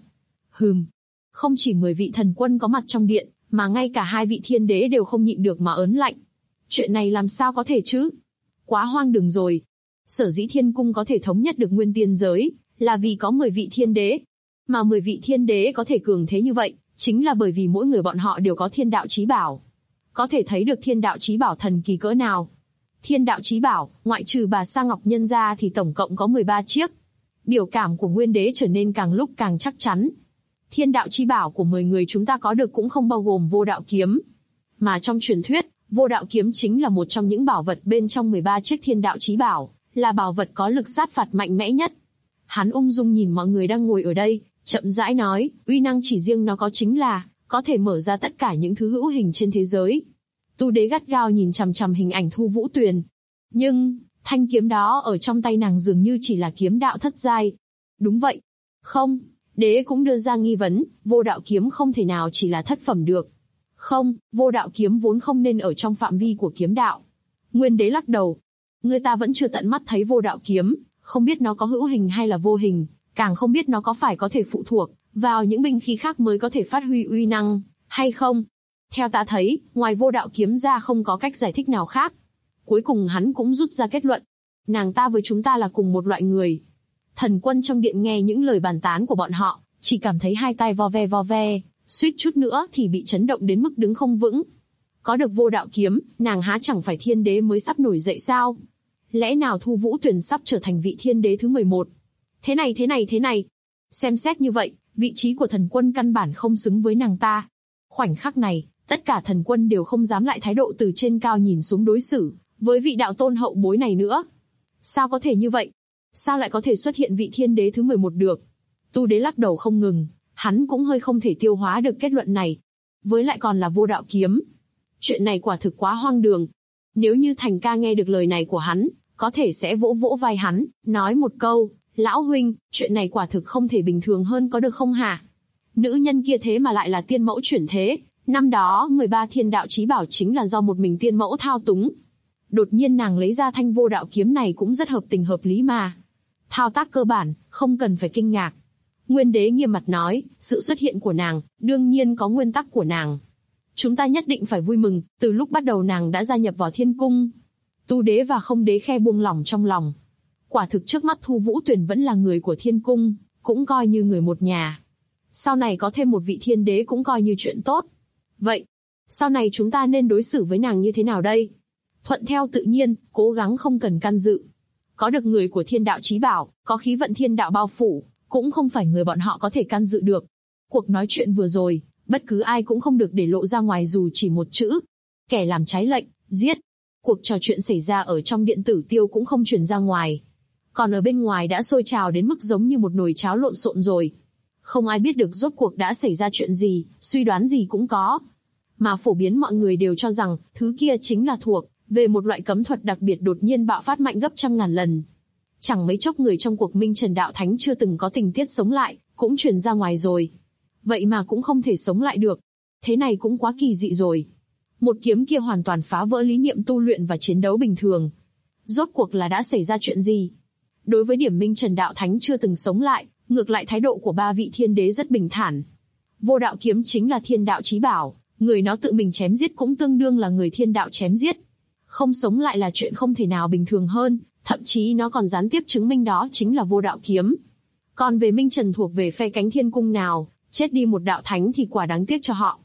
Không chỉ 10 vị thần quân có mặt trong điện, mà ngay cả hai vị thiên đế đều không nhịn được mà ớn lạnh. Chuyện này làm sao có thể chứ? Quá hoang đường rồi. Sở dĩ thiên cung có thể thống nhất được nguyên tiên giới, là vì có 10 vị thiên đế. Mà 10 vị thiên đế có thể cường thế như vậy, chính là bởi vì mỗi người bọn họ đều có thiên đạo chí bảo. Có thể thấy được thiên đạo chí bảo thần kỳ cỡ nào. Thiên đạo chí bảo, ngoại trừ bà Sa Ngọc Nhân ra thì tổng cộng có 13 chiếc. Biểu cảm của nguyên đế trở nên càng lúc càng chắc chắn. Thiên đạo chí bảo của 10 người chúng ta có được cũng không bao gồm vô đạo kiếm. Mà trong truyền thuyết, vô đạo kiếm chính là một trong những bảo vật bên trong 13 chiếc thiên đạo chí bảo, là bảo vật có lực sát phạt mạnh mẽ nhất. Hắn ung dung nhìn mọi người đang ngồi ở đây, chậm rãi nói, uy năng chỉ riêng nó có chính là, có thể mở ra tất cả những thứ hữu hình trên thế giới. Tu đế gắt gao nhìn chằm chằm hình ảnh Thu Vũ Tuyền. Nhưng, thanh kiếm đó ở trong tay nàng dường như chỉ là kiếm đạo thất giai. Đúng vậy. Không, đế cũng đưa ra nghi vấn, vô đạo kiếm không thể nào chỉ là thất phẩm được. Không, vô đạo kiếm vốn không nên ở trong phạm vi của kiếm đạo. Nguyên đế lắc đầu. Người ta vẫn chưa tận mắt thấy vô đạo kiếm, không biết nó có hữu hình hay là vô hình, càng không biết nó có phải có thể phụ thuộc vào những binh khí khác mới có thể phát huy uy năng, hay không. Theo ta thấy, ngoài vô đạo kiếm ra không có cách giải thích nào khác. Cuối cùng hắn cũng rút ra kết luận. Nàng ta với chúng ta là cùng một loại người. Thần quân trong điện nghe những lời bàn tán của bọn họ, chỉ cảm thấy hai tay vo ve, suýt chút nữa thì bị chấn động đến mức đứng không vững. Có được vô đạo kiếm, nàng há chẳng phải thiên đế mới sắp nổi dậy sao? Lẽ nào Thu Vũ Tuyền sắp trở thành vị thiên đế thứ 11? Thế này. Xem xét như vậy, vị trí của thần quân căn bản không xứng với nàng ta. Khoảnh khắc này, tất cả thần quân đều không dám lại thái độ từ trên cao nhìn xuống đối xử với vị đạo tôn hậu bối này nữa. Sao có thể như vậy? Sao lại có thể xuất hiện vị thiên đế thứ 11 được? Tu đế lắc đầu không ngừng, hắn cũng hơi không thể tiêu hóa được kết luận này. Với lại còn là vô đạo kiếm. Chuyện này quả thực quá hoang đường. Nếu như Thành ca nghe được lời này của hắn, có thể sẽ vỗ vỗ vai hắn, nói một câu, lão huynh, chuyện này quả thực không thể bình thường hơn có được không hả? Nữ nhân kia thế mà lại là tiên mẫu chuyển thế, năm đó 13 thiên đạo chí bảo chính là do một mình tiên mẫu thao túng. Đột nhiên nàng lấy ra thanh vô đạo kiếm này cũng rất hợp tình hợp lý mà. Thao tác cơ bản, không cần phải kinh ngạc. Nguyên đế nghiêm mặt nói, sự xuất hiện của nàng, đương nhiên có nguyên tắc của nàng. Chúng ta nhất định phải vui mừng, từ lúc bắt đầu nàng đã gia nhập vào thiên cung. Tu đế và không đế khe buông lỏng trong lòng. Quả thực trước mắt Thu Vũ Tuyền vẫn là người của thiên cung, cũng coi như người một nhà. Sau này có thêm một vị thiên đế cũng coi như chuyện tốt. Vậy, sau này chúng ta nên đối xử với nàng như thế nào đây? Thuận theo tự nhiên, cố gắng không cần can dự. Có được người của thiên đạo chí bảo, có khí vận thiên đạo bao phủ, cũng không phải người bọn họ có thể can dự được. Cuộc nói chuyện vừa rồi, bất cứ ai cũng không được để lộ ra ngoài dù chỉ một chữ. Kẻ làm trái lệnh, giết. Cuộc trò chuyện xảy ra ở trong điện tử tiêu cũng không truyền ra ngoài. Còn ở bên ngoài đã sôi trào đến mức giống như một nồi cháo lộn xộn rồi. Không ai biết được rốt cuộc đã xảy ra chuyện gì, suy đoán gì cũng có. Mà phổ biến mọi người đều cho rằng, thứ kia chính là thuộc về một loại cấm thuật đặc biệt đột nhiên bạo phát mạnh gấp trăm ngàn lần. Chẳng mấy chốc người trong cuộc Minh Trần Đạo Thánh chưa từng có tình tiết sống lại, cũng truyền ra ngoài rồi. Vậy mà cũng không thể sống lại được. Thế này cũng quá kỳ dị rồi. Một kiếm kia hoàn toàn phá vỡ lý niệm tu luyện và chiến đấu bình thường. Rốt cuộc là đã xảy ra chuyện gì? Đối với điểm Minh Trần Đạo Thánh chưa từng sống lại, ngược lại thái độ của ba vị thiên đế rất bình thản. Vô đạo kiếm chính là thiên đạo chí bảo, người nó tự mình chém giết cũng tương đương là người thiên đạo chém giết. Không sống lại là chuyện không thể nào bình thường hơn, thậm chí nó còn gián tiếp chứng minh đó chính là vô đạo kiếm. Còn về Minh Trần thuộc về phe cánh thiên cung nào, chết đi một đạo thánh thì quả đáng tiếc cho họ.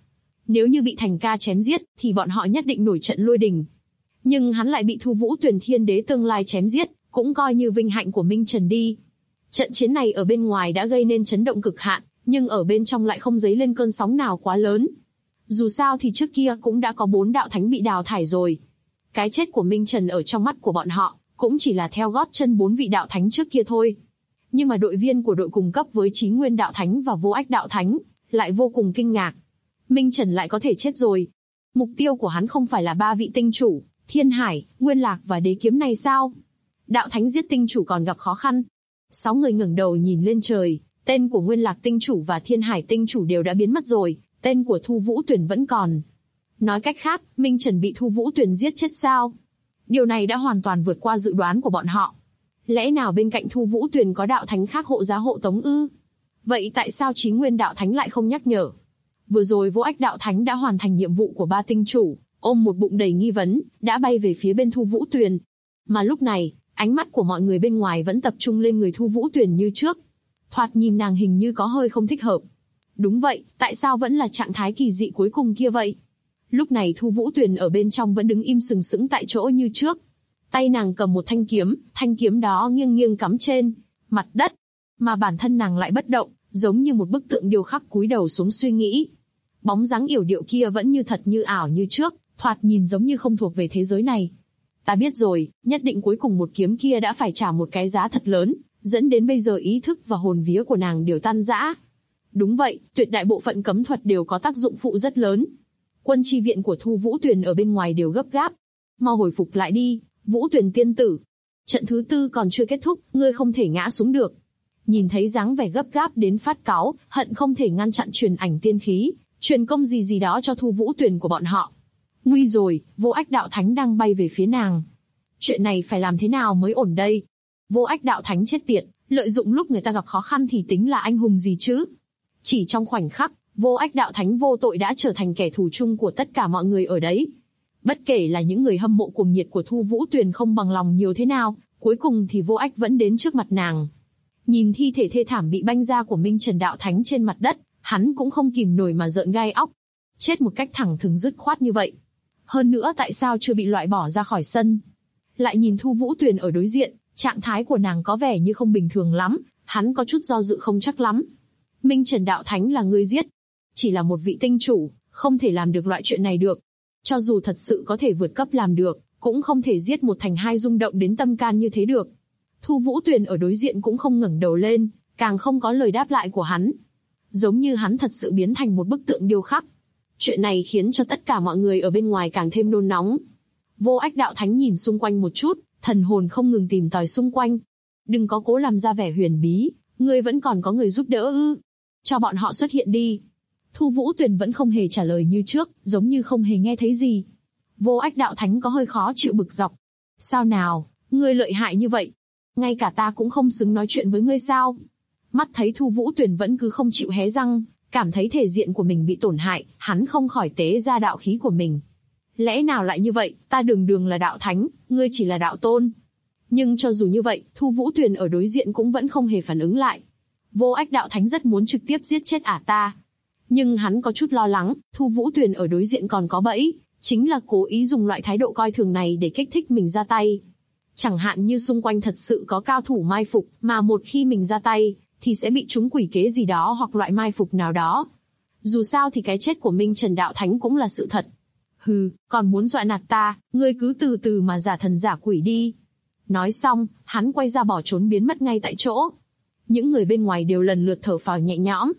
Nếu như bị Thành Ca chém giết, thì bọn họ nhất định nổi trận lôi đình. Nhưng hắn lại bị Thu Vũ Tuyền Thiên Đế tương lai chém giết, cũng coi như vinh hạnh của Minh Trần đi. Trận chiến này ở bên ngoài đã gây nên chấn động cực hạn, nhưng ở bên trong lại không dấy lên cơn sóng nào quá lớn. Dù sao thì trước kia cũng đã có 4 đạo thánh bị đào thải rồi. Cái chết của Minh Trần ở trong mắt của bọn họ, cũng chỉ là theo gót chân 4 vị đạo thánh trước kia thôi. Nhưng mà đội viên của đội cùng cấp với Chí Nguyên đạo thánh và Vô Ách đạo thánh, lại vô cùng kinh ngạc. Minh Trần lại có thể chết rồi. Mục tiêu của hắn không phải là 3 vị tinh chủ, Thiên Hải, Nguyên Lạc và Đế Kiếm này sao? Đạo thánh giết tinh chủ còn gặp khó khăn. 6 người ngẩng đầu nhìn lên trời, tên của Nguyên Lạc tinh chủ và Thiên Hải tinh chủ đều đã biến mất rồi, tên của Thu Vũ Tuyền vẫn còn. Nói cách khác, Minh Trần bị Thu Vũ Tuyền giết chết sao? Điều này đã hoàn toàn vượt qua dự đoán của bọn họ. Lẽ nào bên cạnh Thu Vũ Tuyền có đạo thánh khác hộ giá hộ tống ư? Vậy tại sao Chí Nguyên đạo thánh lại không nhắc nhở? Vừa rồi Vô Ách đạo thánh đã hoàn thành nhiệm vụ của 3 tinh chủ, ôm một bụng đầy nghi vấn, đã bay về phía bên Thu Vũ Tuyền. Mà lúc này, ánh mắt của mọi người bên ngoài vẫn tập trung lên người Thu Vũ Tuyền như trước. Thoạt nhìn nàng hình như có hơi không thích hợp. Đúng vậy, tại sao vẫn là trạng thái kỳ dị cuối cùng kia vậy? Lúc này Thu Vũ Tuyền ở bên trong vẫn đứng im sừng sững tại chỗ như trước. Tay nàng cầm một thanh kiếm đó nghiêng nghiêng cắm trên mặt đất, mà bản thân nàng lại bất động, giống như một bức tượng điêu khắc cúi đầu xuống suy nghĩ. Bóng dáng yểu điệu kia vẫn như thật như ảo như trước, thoạt nhìn giống như không thuộc về thế giới này. Ta biết rồi, nhất định cuối cùng một kiếm kia đã phải trả một cái giá thật lớn, dẫn đến bây giờ ý thức và hồn vía của nàng đều tan rã. Đúng vậy, tuyệt đại bộ phận cấm thuật đều có tác dụng phụ rất lớn. Quân chi viện của Thu Vũ Tuyền ở bên ngoài đều gấp gáp. Mau hồi phục lại đi, Vũ Tuyền tiên tử. Trận thứ 4 còn chưa kết thúc, ngươi không thể ngã xuống được. Nhìn thấy dáng vẻ gấp gáp đến phát cáu, hận không thể ngăn chặn truyền ảnh tiên khí, truyền công gì đó cho Thu Vũ Tuyền của bọn họ. Nguy rồi, Vô Ách đạo thánh đang bay về phía nàng. Chuyện này phải làm thế nào mới ổn đây? Vô Ách đạo thánh chết tiệt, lợi dụng lúc người ta gặp khó khăn thì tính là anh hùng gì chứ? Chỉ trong khoảnh khắc, Vô Ách đạo thánh vô tội đã trở thành kẻ thù chung của tất cả mọi người ở đấy. Bất kể là những người hâm mộ cuồng nhiệt của Thu Vũ Tuyền không bằng lòng nhiều thế nào, cuối cùng thì Vô Ách vẫn đến trước mặt nàng. Nhìn thi thể thê thảm bị banh ra của Minh Trần đạo thánh trên mặt đất, hắn cũng không kìm nổi mà rợn gai óc. Chết một cách thẳng thừng dứt khoát như vậy. Hơn nữa tại sao chưa bị loại bỏ ra khỏi sân? Lại nhìn Thu Vũ Tuyền ở đối diện, trạng thái của nàng có vẻ như không bình thường lắm, hắn có chút do dự không chắc lắm. Minh Trần đạo thánh là người giết. Chỉ là một vị tinh chủ, không thể làm được loại chuyện này được. Cho dù thật sự có thể vượt cấp làm được, cũng không thể giết một thành hai rung động đến tâm can như thế được. Thu Vũ Tuyền ở đối diện cũng không ngẩng đầu lên, càng không có lời đáp lại của hắn. Giống như hắn thật sự biến thành một bức tượng điêu khắc. Chuyện này khiến cho tất cả mọi người ở bên ngoài càng thêm nôn nóng. Vô Ách đạo thánh nhìn xung quanh một chút, thần hồn không ngừng tìm tòi xung quanh. Đừng có cố làm ra vẻ huyền bí, ngươi vẫn còn có người giúp đỡ ư? Cho bọn họ xuất hiện đi. Thu Vũ Tuyền vẫn không hề trả lời như trước, giống như không hề nghe thấy gì. Vô Ách đạo thánh có hơi khó chịu bực dọc. Sao nào, ngươi lợi hại như vậy? Ngay cả ta cũng không xứng nói chuyện với ngươi sao? Mắt thấy Thu Vũ Tuyền vẫn cứ không chịu hé răng, cảm thấy thể diện của mình bị tổn hại, hắn không khỏi tế ra đạo khí của mình. Lẽ nào lại như vậy, ta đường là đạo thánh, ngươi chỉ là đạo tôn. Nhưng cho dù như vậy, Thu Vũ Tuyền ở đối diện cũng vẫn không hề phản ứng lại. Vô Ách đạo thánh rất muốn trực tiếp giết chết ta. Nhưng hắn có chút lo lắng, Thu Vũ Tuyền ở đối diện còn có bẫy, chính là cố ý dùng loại thái độ coi thường này để kích thích mình ra tay. Chẳng hạn như xung quanh thật sự có cao thủ mai phục, mà một khi mình ra tay, thì sẽ bị trúng quỷ kế gì đó hoặc loại mai phục nào đó. Dù sao thì cái chết của Minh Trần đạo thánh cũng là sự thật. Hừ, còn muốn dọa nạt ta, ngươi cứ từ từ mà giả thần giả quỷ đi. Nói xong, hắn quay ra bỏ trốn biến mất ngay tại chỗ. Những người bên ngoài đều lần lượt thở phào nhẹ nhõm.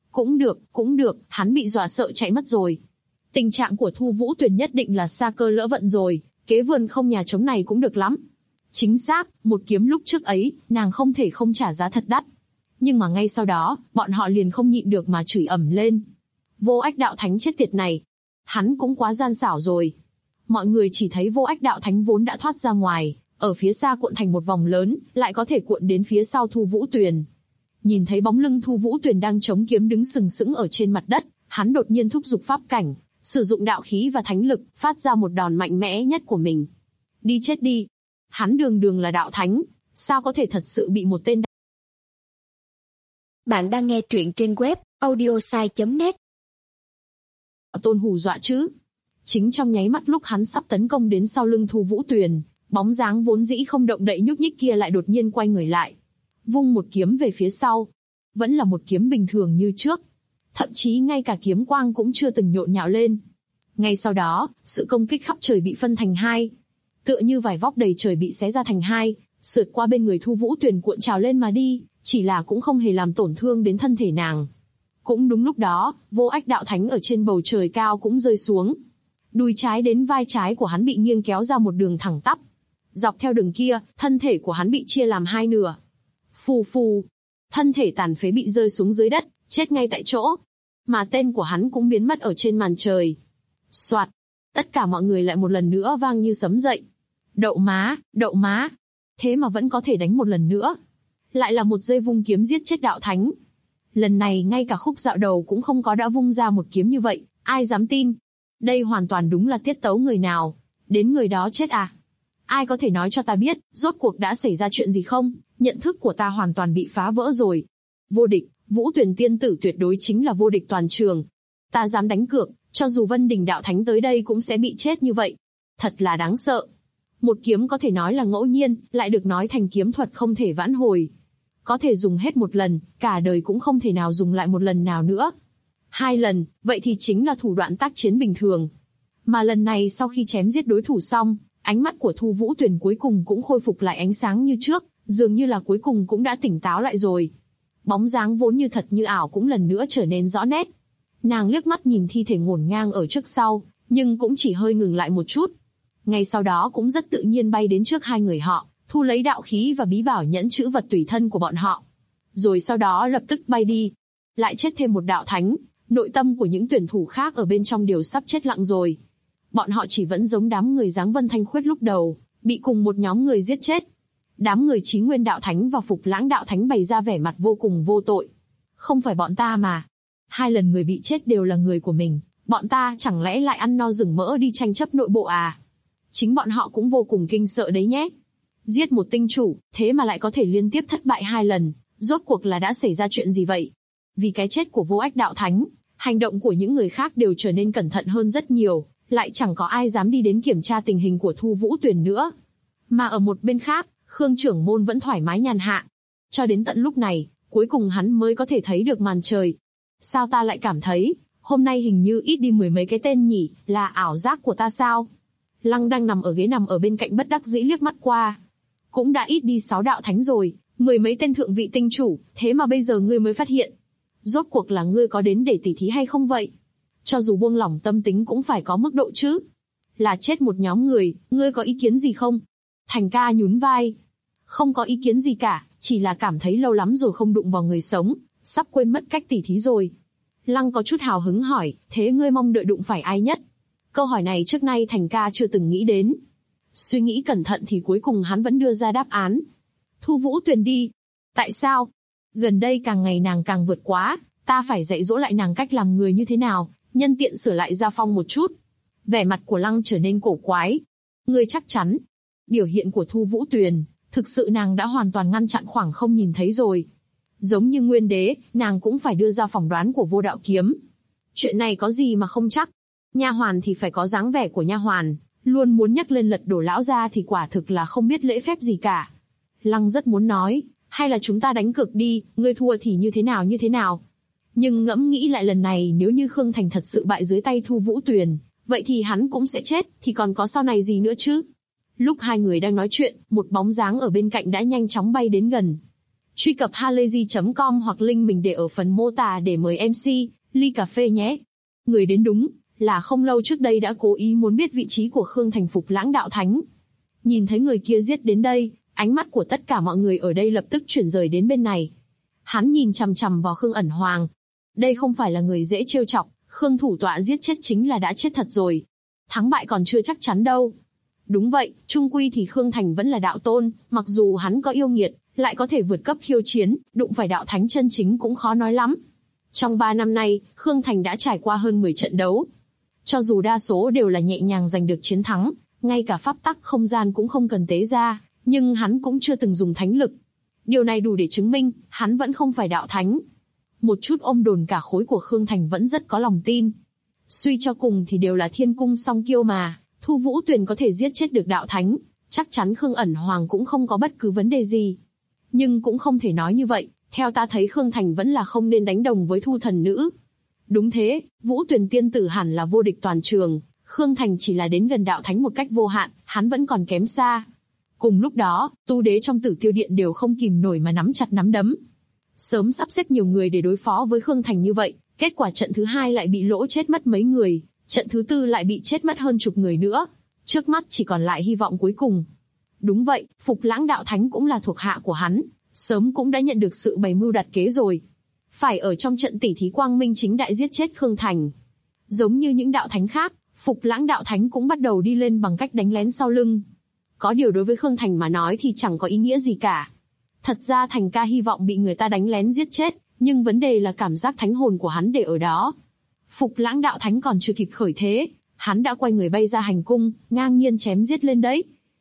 Cũng được, hắn bị dọa sợ chạy mất rồi. Tình trạng của Thu Vũ Tuyền nhất định là sa cơ lỡ vận rồi, kế vườn không nhà trống này cũng được lắm. Chính xác, một kiếm lúc trước ấy, nàng không thể không trả giá thật đắt. Nhưng mà ngay sau đó, bọn họ liền không nhịn được mà chửi ầm lên. Vô Ách đạo thánh chết tiệt này. Hắn cũng quá gian xảo rồi. Mọi người chỉ thấy Vô Ách đạo thánh vốn đã thoát ra ngoài, ở phía xa cuộn thành một vòng lớn, lại có thể cuộn đến phía sau Thu Vũ Tuyền. Nhìn thấy bóng lưng Thu Vũ Tuyền đang chống kiếm đứng sừng sững ở trên mặt đất, hắn đột nhiên thúc giục pháp cảnh, sử dụng đạo khí và thánh lực, phát ra một đòn mạnh mẽ nhất của mình. Đi chết đi. Hắn đường là đạo thánh, sao có thể thật sự bị một tên... Bạn đang nghe truyện trên web audiosai.net. tôn hù dọa chứ. Chính trong nháy mắt lúc hắn sắp tấn công đến sau lưng Thu Vũ Tuyền, bóng dáng vốn dĩ không động đậy nhúc nhích kia lại đột nhiên quay người lại, vung một kiếm về phía sau. Vẫn là một kiếm bình thường như trước, thậm chí ngay cả kiếm quang cũng chưa từng nhộn nhạo lên. Ngay sau đó, sự công kích khắp trời bị phân thành hai, tựa như vải vóc đầy trời bị xé ra thành hai, sượt qua bên người Thu Vũ Tuyền cuộn trào lên mà đi, chỉ là cũng không hề làm tổn thương đến thân thể nàng. Cũng đúng lúc đó, Vô Ách Đạo Thánh ở trên bầu trời cao cũng rơi xuống. Đùi trái đến vai trái của hắn bị nghiêng kéo ra một đường thẳng tắp. Dọc theo đường kia, thân thể của hắn bị chia làm hai nửa. Phù phù, thân thể tàn phế bị rơi xuống dưới đất, chết ngay tại chỗ. Mà tên của hắn cũng biến mất ở trên màn trời. Soạt, tất cả mọi người lại một lần nữa vang như sấm dậy. Đậu má, thế mà vẫn có thể đánh một lần nữa. Lại là một giây vung kiếm giết chết đạo thánh. Lần này ngay cả Khúc Dạo Đầu cũng không có đã vung ra một kiếm như vậy, ai dám tin. Đây hoàn toàn đúng là tiết tấu người nào, đến người đó chết à. Ai có thể nói cho ta biết, rốt cuộc đã xảy ra chuyện gì không? Nhận thức của ta hoàn toàn bị phá vỡ rồi. Vô địch, Vũ Tuyền tiên tử tuyệt đối chính là vô địch toàn trường. Ta dám đánh cược, cho dù Vân Đình đạo thánh tới đây cũng sẽ bị chết như vậy. Thật là đáng sợ. Một kiếm có thể nói là ngẫu nhiên, lại được nói thành kiếm thuật không thể vãn hồi. Có thể dùng hết một lần, cả đời cũng không thể nào dùng lại một lần nào nữa. 2 lần, vậy thì chính là thủ đoạn tác chiến bình thường. Mà lần này sau khi chém giết đối thủ xong, ánh mắt của Thu Vũ Tuyền cuối cùng cũng khôi phục lại ánh sáng như trước, dường như là cuối cùng cũng đã tỉnh táo lại rồi. Bóng dáng vốn như thật như ảo cũng lần nữa trở nên rõ nét. Nàng liếc mắt nhìn thi thể ngổn ngang ở trước sau, nhưng cũng chỉ hơi ngừng lại một chút. Ngay sau đó cũng rất tự nhiên bay đến trước hai người họ, thu lấy đạo khí và bí bảo nhẫn chữ vật tùy thân của bọn họ. Rồi sau đó lập tức bay đi. Lại chết thêm một đạo thánh, nội tâm của những tuyển thủ khác ở bên trong đều sắp chết lặng rồi. Bọn họ chỉ vẫn giống đám người dáng Vân Thanh Khuyết lúc đầu, bị cùng một nhóm người giết chết. Đám người Chí Nguyên đạo thánh và Phục Lãng đạo thánh bày ra vẻ mặt vô cùng vô tội. Không phải bọn ta mà. 2 lần người bị chết đều là người của mình, bọn ta chẳng lẽ lại ăn no rừng mỡ đi tranh chấp nội bộ à? Chính bọn họ cũng vô cùng kinh sợ đấy nhé. Giết một tinh chủ, thế mà lại có thể liên tiếp thất bại 2 lần, rốt cuộc là đã xảy ra chuyện gì vậy? Vì cái chết của Vô Ách đạo thánh, hành động của những người khác đều trở nên cẩn thận hơn rất nhiều, lại chẳng có ai dám đi đến kiểm tra tình hình của Thu Vũ Tuyền nữa. Mà ở một bên khác, Khương trưởng môn vẫn thoải mái nhàn hạ. Cho đến tận lúc này, cuối cùng hắn mới có thể thấy được màn trời. Sao ta lại cảm thấy, hôm nay hình như ít đi 10 mấy cái tên nhỉ, là ảo giác của ta sao? Lăng đang nằm ở ghế nằm ở bên cạnh bất đắc dĩ liếc mắt qua. Cũng đã ít đi 6 đạo thánh rồi, 10 mấy tên thượng vị tinh chủ, thế mà bây giờ ngươi mới phát hiện. Rốt cuộc là ngươi có đến để tỉ thí hay không vậy? Cho dù buông lỏng tâm tính cũng phải có mức độ chứ. Là chết một nhóm người, ngươi có ý kiến gì không? Thành ca nhún vai. Không có ý kiến gì cả, chỉ là cảm thấy lâu lắm rồi không đụng vào người sống, sắp quên mất cách tỉ thí rồi. Lăng có chút hào hứng hỏi, thế ngươi mong đợi đụng phải ai nhất? Câu hỏi này trước nay Thành ca chưa từng nghĩ đến. Suy nghĩ cẩn thận thì cuối cùng hắn vẫn đưa ra đáp án. Thu Vũ Tuyền đi. Tại sao? Gần đây càng ngày nàng càng vượt quá, ta phải dạy dỗ lại nàng cách làm người như thế nào, nhân tiện sửa lại gia phong một chút. Vẻ mặt của Lăng trở nên cổ quái. Ngươi chắc chắn. Biểu hiện của Thu Vũ Tuyền, thực sự nàng đã hoàn toàn ngăn chặn khoảng không nhìn thấy rồi. Giống như Nguyên Đế, nàng cũng phải đưa ra phỏng đoán của Vô Đạo Kiếm. Chuyện này có gì mà không chắc. Nha hoàn thì phải có dáng vẻ của nha hoàn, luôn muốn nhắc lên lật đổ lão gia thì quả thực là không biết lễ phép gì cả. Lăng rất muốn nói, hay là chúng ta đánh cược đi, ngươi thua thì như thế nào. Nhưng ngẫm nghĩ lại lần này nếu như Khương Thành thật sự bại dưới tay Thu Vũ Tuyền, vậy thì hắn cũng sẽ chết, thì còn có sau này gì nữa chứ. Lúc hai người đang nói chuyện, một bóng dáng ở bên cạnh đã nhanh chóng bay đến gần. Truy cập halayzi.com hoặc link mình để ở phần mô tả để mời MC, ly cà phê nhé. Người đến đúng, là không lâu trước đây đã cố ý muốn biết vị trí của Khương Thành Phục Lãng đạo thánh. Nhìn thấy người kia giết đến đây, ánh mắt của tất cả mọi người ở đây lập tức chuyển rời đến bên này. Hắn nhìn chằm chằm vào Khương Ẩn Hoàng. Đây không phải là người dễ trêu chọc, Khương thủ tọa giết chết chính là đã chết thật rồi. Thắng bại còn chưa chắc chắn đâu. Đúng vậy, chung quy thì Khương Thành vẫn là đạo tôn, mặc dù hắn có yêu nghiệt, lại có thể vượt cấp khiêu chiến, đụng phải đạo thánh chân chính cũng khó nói lắm. Trong 3 năm nay, Khương Thành đã trải qua hơn 10 trận đấu. Cho dù đa số đều là nhẹ nhàng giành được chiến thắng, ngay cả pháp tắc không gian cũng không cần tế ra, nhưng hắn cũng chưa từng dùng thánh lực. Điều này đủ để chứng minh, hắn vẫn không phải đạo thánh. Một chút ôm đồn cả khối của Khương Thành vẫn rất có lòng tin. Suy cho cùng thì đều là thiên cung song kiêu mà, Thu Vũ Tuyền có thể giết chết được đạo thánh, chắc chắn Khương Ẩn Hoàng cũng không có bất cứ vấn đề gì. Nhưng cũng không thể nói như vậy, theo ta thấy Khương Thành vẫn là không nên đánh đồng với Thu Thần Nữ. Đúng thế, Vũ Tuyền tiên tử hẳn là vô địch toàn trường, Khương Thành chỉ là đến gần đạo thánh một cách vô hạn, hắn vẫn còn kém xa. Cùng lúc đó, tu đế trong Tử Tiêu Điện đều không kìm nổi mà nắm chặt nắm đấm. Sớm sắp xếp nhiều người để đối phó với Khương Thành như vậy, kết quả trận thứ 2 lại bị lỗ chết mất mấy người, trận thứ 4 lại bị chết mất hơn chục người nữa. Trước mắt chỉ còn lại hy vọng cuối cùng. Đúng vậy, Phục Lãng đạo thánh cũng là thuộc hạ của hắn, sớm cũng đã nhận được sự bày mưu đặt kế rồi. Phải ở trong trận tỉ thí quang minh chính đại giết chết Khương Thành. Giống như những đạo thánh khác, Phục Lãng đạo thánh cũng bắt đầu đi lên bằng cách đánh lén sau lưng. Có điều đối với Khương Thành mà nói thì chẳng có ý nghĩa gì cả. Thật ra Thành ca hy vọng bị người ta đánh lén giết chết, nhưng vấn đề là cảm giác thánh hồn của hắn để ở đó. Phục Lãng đạo thánh còn chưa kịp khởi thế, hắn đã quay người bay ra hành cung, ngang nhiên chém giết lên đấy.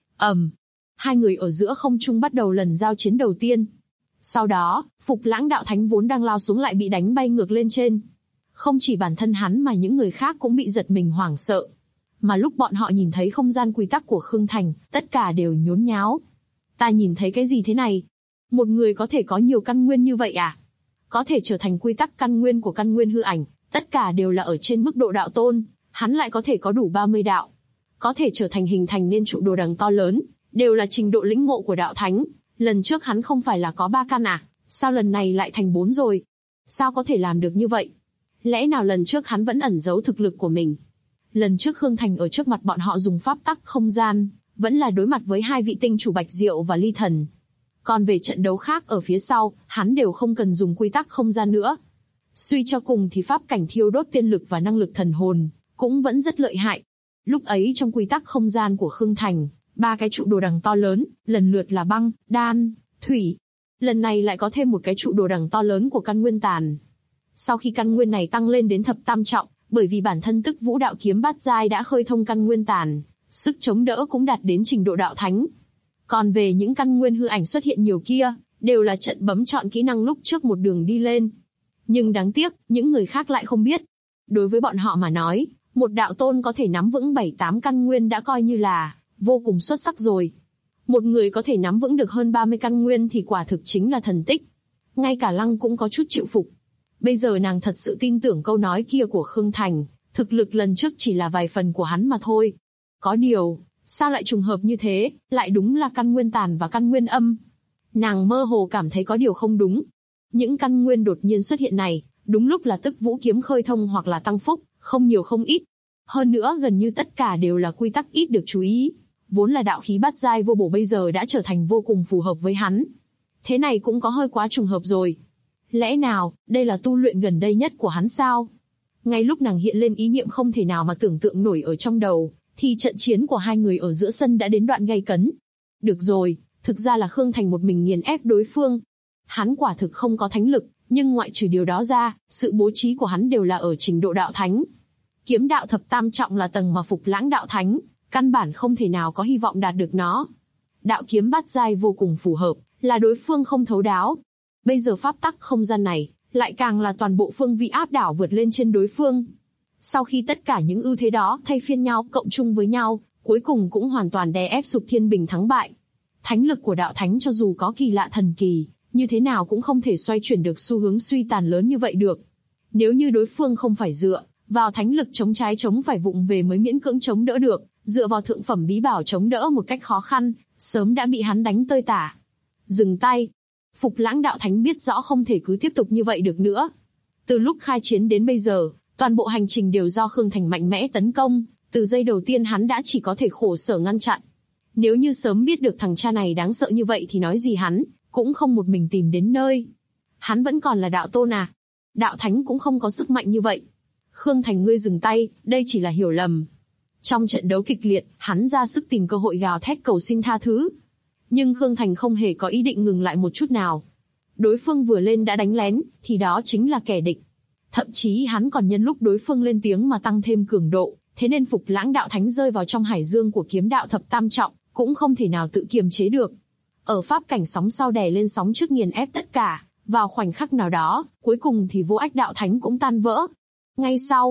Hai người ở giữa không trung bắt đầu lần giao chiến đầu tiên. Sau đó, Phục Lãng đạo thánh vốn đang lao xuống lại bị đánh bay ngược lên trên. Không chỉ bản thân hắn mà những người khác cũng bị giật mình hoảng sợ. Mà lúc bọn họ nhìn thấy không gian quy tắc của Khương Thành, tất cả đều nhốn nháo. Ta nhìn thấy cái gì thế này? Một người có thể có nhiều căn nguyên như vậy à? Có thể trở thành quy tắc căn nguyên của căn nguyên hư ảnh, tất cả đều là ở trên mức độ đạo tôn, hắn lại có thể có đủ 30 đạo. Có thể trở thành hình thành nên trụ đồ đằng to lớn, đều là trình độ lĩnh ngộ của đạo thánh. Lần trước hắn không phải là có 3 căn à? Sao lần này lại thành 4 rồi? Sao có thể làm được như vậy? Lẽ nào lần trước hắn vẫn ẩn giấu thực lực của mình? Lần trước Khương Thành ở trước mặt bọn họ dùng pháp tắc không gian, vẫn là đối mặt với 2 vị tinh chủ Bạch Diệu và Ly Thần. Còn về trận đấu khác ở phía sau, hắn đều không cần dùng quy tắc không gian nữa. Suy cho cùng thì pháp cảnh thiêu đốt tiên lực và năng lực thần hồn, cũng vẫn rất lợi hại. Lúc ấy trong quy tắc không gian của Khương Thành, 3 cái trụ đồ đằng to lớn, lần lượt là băng, đan, thủy. Lần này lại có thêm một cái trụ đồ đằng to lớn của căn nguyên tàn. Sau khi căn nguyên này tăng lên đến thập tam trọng, bởi vì bản thân Tức Vũ đạo kiếm bát giai đã khơi thông căn nguyên tàn, sức chống đỡ cũng đạt đến trình độ đạo thánh. Còn về những căn nguyên hư ảnh xuất hiện nhiều kia, đều là trận bấm chọn kỹ năng lúc trước một đường đi lên. Nhưng đáng tiếc, những người khác lại không biết. Đối với bọn họ mà nói, một đạo tôn có thể nắm vững 7-8 căn nguyên đã coi như là vô cùng xuất sắc rồi. Một người có thể nắm vững được hơn 30 căn nguyên thì quả thực chính là thần tích. Ngay cả Lăng cũng có chút chịu phục. Bây giờ nàng thật sự tin tưởng câu nói kia của Khương Thành, thực lực lần trước chỉ là vài phần của hắn mà thôi. Có điều, sao lại trùng hợp như thế, lại đúng là căn nguyên tàn và căn nguyên âm. Nàng mơ hồ cảm thấy có điều không đúng. Những căn nguyên đột nhiên xuất hiện này, đúng lúc là Tức Vũ kiếm khơi thông hoặc là tăng phúc, không nhiều không ít. Hơn nữa gần như tất cả đều là quy tắc ít được chú ý. Vốn là đạo khí bát giai vô bổ bây giờ đã trở thành vô cùng phù hợp với hắn. Thế này cũng có hơi quá trùng hợp rồi. Lẽ nào, đây là tu luyện gần đây nhất của hắn sao? Ngay lúc nàng hiện lên ý niệm không thể nào mà tưởng tượng nổi ở trong đầu, thì trận chiến của hai người ở giữa sân đã đến đoạn gay cấn. Được rồi, thực ra là Khương Thành một mình nghiền ép đối phương. Hắn quả thực không có thánh lực, nhưng ngoại trừ điều đó ra, sự bố trí của hắn đều là ở trình độ đạo thánh. Kiếm đạo thập tam trọng là tầng mà Phục Lãng đạo thánh, căn bản không thể nào có hy vọng đạt được nó. Đạo kiếm bát giai vô cùng phù hợp, là đối phương không thấu đáo. Bây giờ pháp tắc không gian này, lại càng là toàn bộ phương vị áp đảo vượt lên trên đối phương. Sau khi tất cả những ưu thế đó thay phiên nhau cộng chung với nhau, cuối cùng cũng hoàn toàn đè ép sụp thiên bình thắng bại. Thánh lực của đạo thánh cho dù có kỳ lạ thần kỳ, như thế nào cũng không thể xoay chuyển được xu hướng suy tàn lớn như vậy được. Nếu như đối phương không phải dựa vào thánh lực chống trái chống phải vụng về mới miễn cưỡng chống đỡ được, dựa vào thượng phẩm bí bảo chống đỡ một cách khó khăn, sớm đã bị hắn đánh tơi tả. Dừng tay. Phục Lãng đạo thánh biết rõ không thể cứ tiếp tục như vậy được nữa. Từ lúc khai chiến đến bây giờ, toàn bộ hành trình đều do Khương Thành mạnh mẽ tấn công, từ giây đầu tiên hắn đã chỉ có thể khổ sở ngăn chặn. Nếu như sớm biết được thằng cha này đáng sợ như vậy thì nói gì hắn cũng không một mình tìm đến nơi. Hắn vẫn còn là đạo tôn à? Đạo thánh cũng không có sức mạnh như vậy. Khương Thành ngươi dừng tay, đây chỉ là hiểu lầm. Trong trận đấu kịch liệt, hắn ra sức tìm cơ hội gào thét cầu xin tha thứ. Nhưng Khương Thành không hề có ý định ngừng lại một chút nào. Đối phương vừa lên đã đánh lén, thì đó chính là kẻ địch. Thậm chí hắn còn nhân lúc đối phương lên tiếng mà tăng thêm cường độ, thế nên Phục Lãng đạo thánh rơi vào trong hải dương của kiếm đạo thập tam trọng, cũng không thể nào tự kiềm chế được. Ở pháp cảnh sóng sau đè lên sóng trước nghiền ép tất cả, vào khoảnh khắc nào đó, cuối cùng thì Vô Ách đạo thánh cũng tan vỡ. Ngay sau,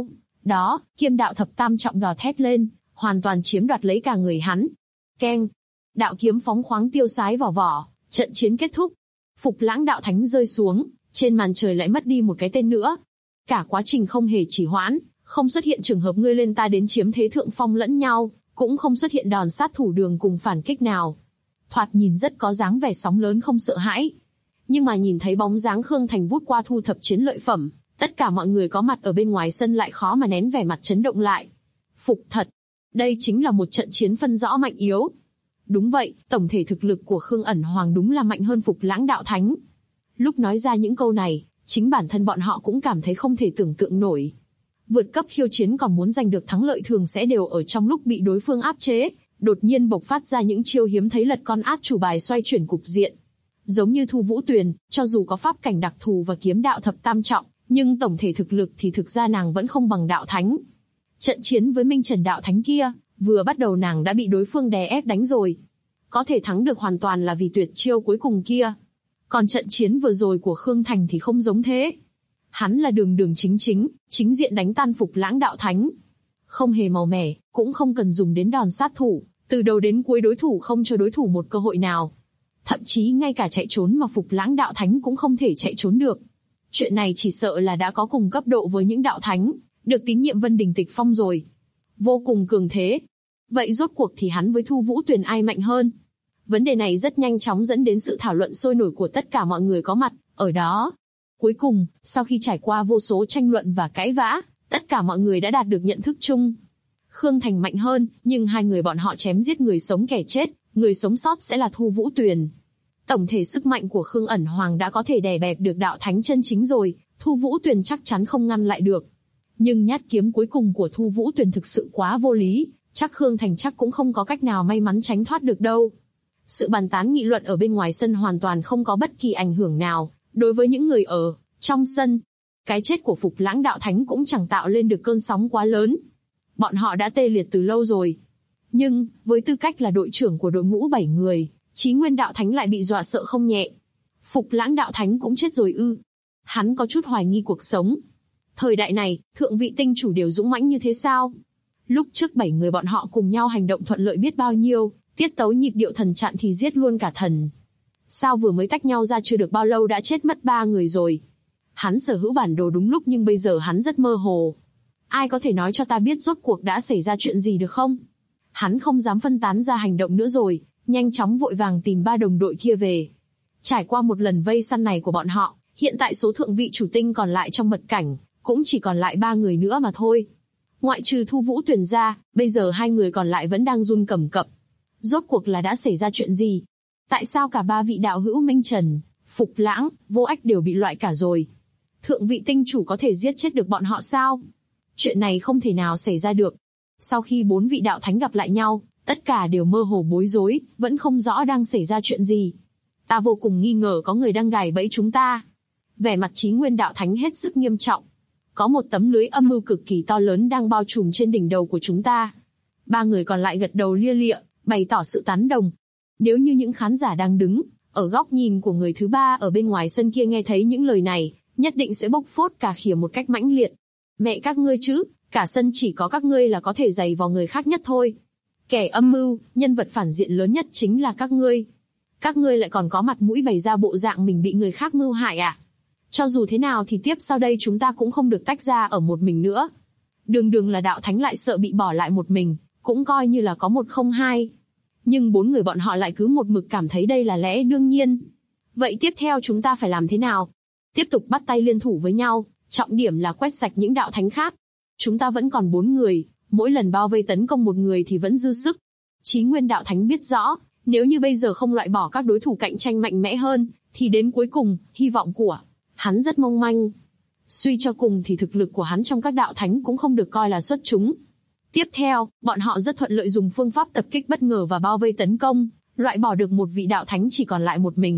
Đó, Kiêm đạo thập tam trọng gào thét lên, hoàn toàn chiếm đoạt lấy cả người hắn. Keng! Đạo kiếm phóng khoáng tiêu sái vào vỏ, trận chiến kết thúc. Phục Lãng đạo thánh rơi xuống, trên màn trời lại mất đi một cái tên nữa. Cả quá trình không hề trì hoãn, không xuất hiện trường hợp ngươi lên ta đến chiếm thế thượng phong lẫn nhau, cũng không xuất hiện đòn sát thủ đường cùng phản kích nào. Thoạt nhìn rất có dáng vẻ sóng lớn không sợ hãi. Nhưng mà nhìn thấy bóng dáng Khương Thành vút qua thu thập chiến lợi phẩm, tất cả mọi người có mặt ở bên ngoài sân lại khó mà nén vẻ mặt chấn động lại. Phục thật! Đây chính là một trận chiến phân rõ mạnh yếu. Đúng vậy, tổng thể thực lực của Khương Ẩn Hoàng đúng là mạnh hơn Phục Lãng đạo thánh. Lúc nói ra những câu này, chính bản thân bọn họ cũng cảm thấy không thể tưởng tượng nổi. Vượt cấp khiêu chiến còn muốn giành được thắng lợi thường sẽ đều ở trong lúc bị đối phương áp chế, đột nhiên bộc phát ra những chiêu hiếm thấy lật con át chủ bài xoay chuyển cục diện. Giống như Thu Vũ Tuyền, cho dù có pháp cảnh đặc thù và kiếm đạo thập tam trọng, nhưng tổng thể thực lực thì thực ra nàng vẫn không bằng đạo thánh. Trận chiến với Minh Trần đạo thánh kia, vừa bắt đầu nàng đã bị đối phương đè ép đánh rồi. Có thể thắng được hoàn toàn là vì tuyệt chiêu cuối cùng kia. Còn trận chiến vừa rồi của Khương Thành thì không giống thế. Hắn là đường đường chính diện đánh tan Phục Lãng đạo thánh. Không hề màu mẻ, cũng không cần dùng đến đòn sát thủ, từ đầu đến cuối đối thủ không cho đối thủ một cơ hội nào. Thậm chí ngay cả chạy trốn mà Phục Lãng đạo thánh cũng không thể chạy trốn được. Chuyện này chỉ sợ là đã có cùng cấp độ với những đạo thánh, được tín nhiệm Vân Đình Tịch Phong rồi. Vô cùng cường thế. Vậy rốt cuộc thì hắn với Thu Vũ Tuyền ai mạnh hơn? Vấn đề này rất nhanh chóng dẫn đến sự thảo luận sôi nổi của tất cả mọi người có mặt ở đó. Cuối cùng, sau khi trải qua vô số tranh luận và cãi vã, tất cả mọi người đã đạt được nhận thức chung. Khương Thành mạnh hơn, nhưng hai người bọn họ chém giết người sống kẻ chết, người sống sót sẽ là Thu Vũ Tuyền. Tổng thể sức mạnh của Khương Ẩn Hoàng đã có thể đè bẹp được đạo thánh chân chính rồi, Thu Vũ Tuyền chắc chắn không ngăn lại được. Nhưng nhát kiếm cuối cùng của Thu Vũ Tuyền thực sự quá vô lý, chắc Khương Thành chắc cũng không có cách nào may mắn tránh thoát được đâu. Sự bàn tán nghị luận ở bên ngoài sân hoàn toàn không có bất kỳ ảnh hưởng nào đối với những người ở trong sân. Cái chết của Phục Lãng đạo thánh cũng chẳng tạo lên được cơn sóng quá lớn. Bọn họ đã tê liệt từ lâu rồi. Nhưng, với tư cách là đội trưởng của đội ngũ 7 người, Chí Nguyên đạo thánh lại bị dọa sợ không nhẹ. Phục Lãng đạo thánh cũng chết rồi ư? Hắn có chút hoài nghi cuộc sống. Thời đại này, thượng vị tinh chủ đều dũng mãnh như thế sao? Lúc trước 7 người bọn họ cùng nhau hành động thuận lợi biết bao nhiêu, tiết tấu nhịp điệu thần chặn thì giết luôn cả thần. Sao vừa mới tách nhau ra chưa được bao lâu đã chết mất 3 người rồi? Hắn sở hữu bản đồ đúng lúc nhưng bây giờ hắn rất mơ hồ. Ai có thể nói cho ta biết rốt cuộc đã xảy ra chuyện gì được không? Hắn không dám phân tán ra hành động nữa rồi, nhanh chóng vội vàng tìm 3 đồng đội kia về. Trải qua một lần vây săn này của bọn họ, hiện tại số thượng vị chủ tinh còn lại trong mật cảnh, cũng chỉ còn lại 3 người nữa mà thôi. Ngoại trừ Thu Vũ Tuyền ra, bây giờ 2 người còn lại vẫn đang run cầm cập. Rốt cuộc là đã xảy ra chuyện gì? Tại sao cả 3 vị đạo hữu Minh Trần, Phục Lãng, Vô Ách đều bị loại cả rồi? Thượng vị tinh chủ có thể giết chết được bọn họ sao? Chuyện này không thể nào xảy ra được. Sau khi 4 vị đạo thánh gặp lại nhau, tất cả đều mơ hồ bối rối, vẫn không rõ đang xảy ra chuyện gì. Ta vô cùng nghi ngờ có người đang gài bẫy chúng ta. Vẻ mặt Chí Nguyên đạo thánh hết sức nghiêm trọng. Có một tấm lưới âm mưu cực kỳ to lớn đang bao trùm trên đỉnh đầu của chúng ta. 3 người còn lại gật đầu lia lịa, bày tỏ sự tán đồng. Nếu như những khán giả đang đứng ở góc nhìn của người thứ 3 ở bên ngoài sân kia nghe thấy những lời này, nhất định sẽ bốc phốt cả khỉa một cách mãnh liệt. Mẹ các ngươi chứ, cả sân chỉ có các ngươi là có thể giày vào người khác nhất thôi. Kẻ âm mưu, nhân vật phản diện lớn nhất chính là các ngươi. Các ngươi lại còn có mặt mũi bày ra bộ dạng mình bị người khác mưu hại à? Cho dù thế nào thì tiếp sau đây chúng ta cũng không được tách ra ở một mình nữa. Đường đường là đạo thánh lại sợ bị bỏ lại một mình, cũng coi như là có một không hai. Nhưng 4 người bọn họ lại cứ một mực cảm thấy đây là lẽ đương nhiên. Vậy tiếp theo chúng ta phải làm thế nào? Tiếp tục bắt tay liên thủ với nhau, trọng điểm là quét sạch những đạo thánh khác. Chúng ta vẫn còn 4 người, mỗi lần bao vây tấn công một người thì vẫn dư sức. Chí Nguyên đạo thánh biết rõ, nếu như bây giờ không loại bỏ các đối thủ cạnh tranh mạnh mẽ hơn, thì đến cuối cùng, hy vọng của hắn rất mong manh. Suy cho cùng thì thực lực của hắn trong các đạo thánh cũng không được coi là xuất chúng. Tiếp theo, bọn họ rất thuận lợi dùng phương pháp tập kích bất ngờ và bao vây tấn công, loại bỏ được một vị đạo thánh chỉ còn lại một mình.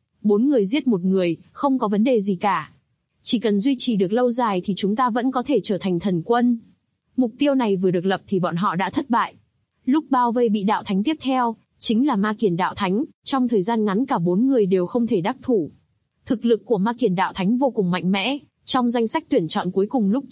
4 người giết một người, không có vấn đề gì cả. Chỉ cần duy trì được lâu dài thì chúng ta vẫn có thể trở thành thần quân. Mục tiêu này vừa được lập thì bọn họ đã thất bại. Lúc bao vây bị đạo thánh tiếp theo, chính là Ma Kiền đạo thánh, trong thời gian ngắn cả 4 người đều không thể đắc thủ. Thực lực của Ma Kiền đạo thánh vô cùng mạnh mẽ, trong danh sách tuyển chọn cuối cùng lúc trước,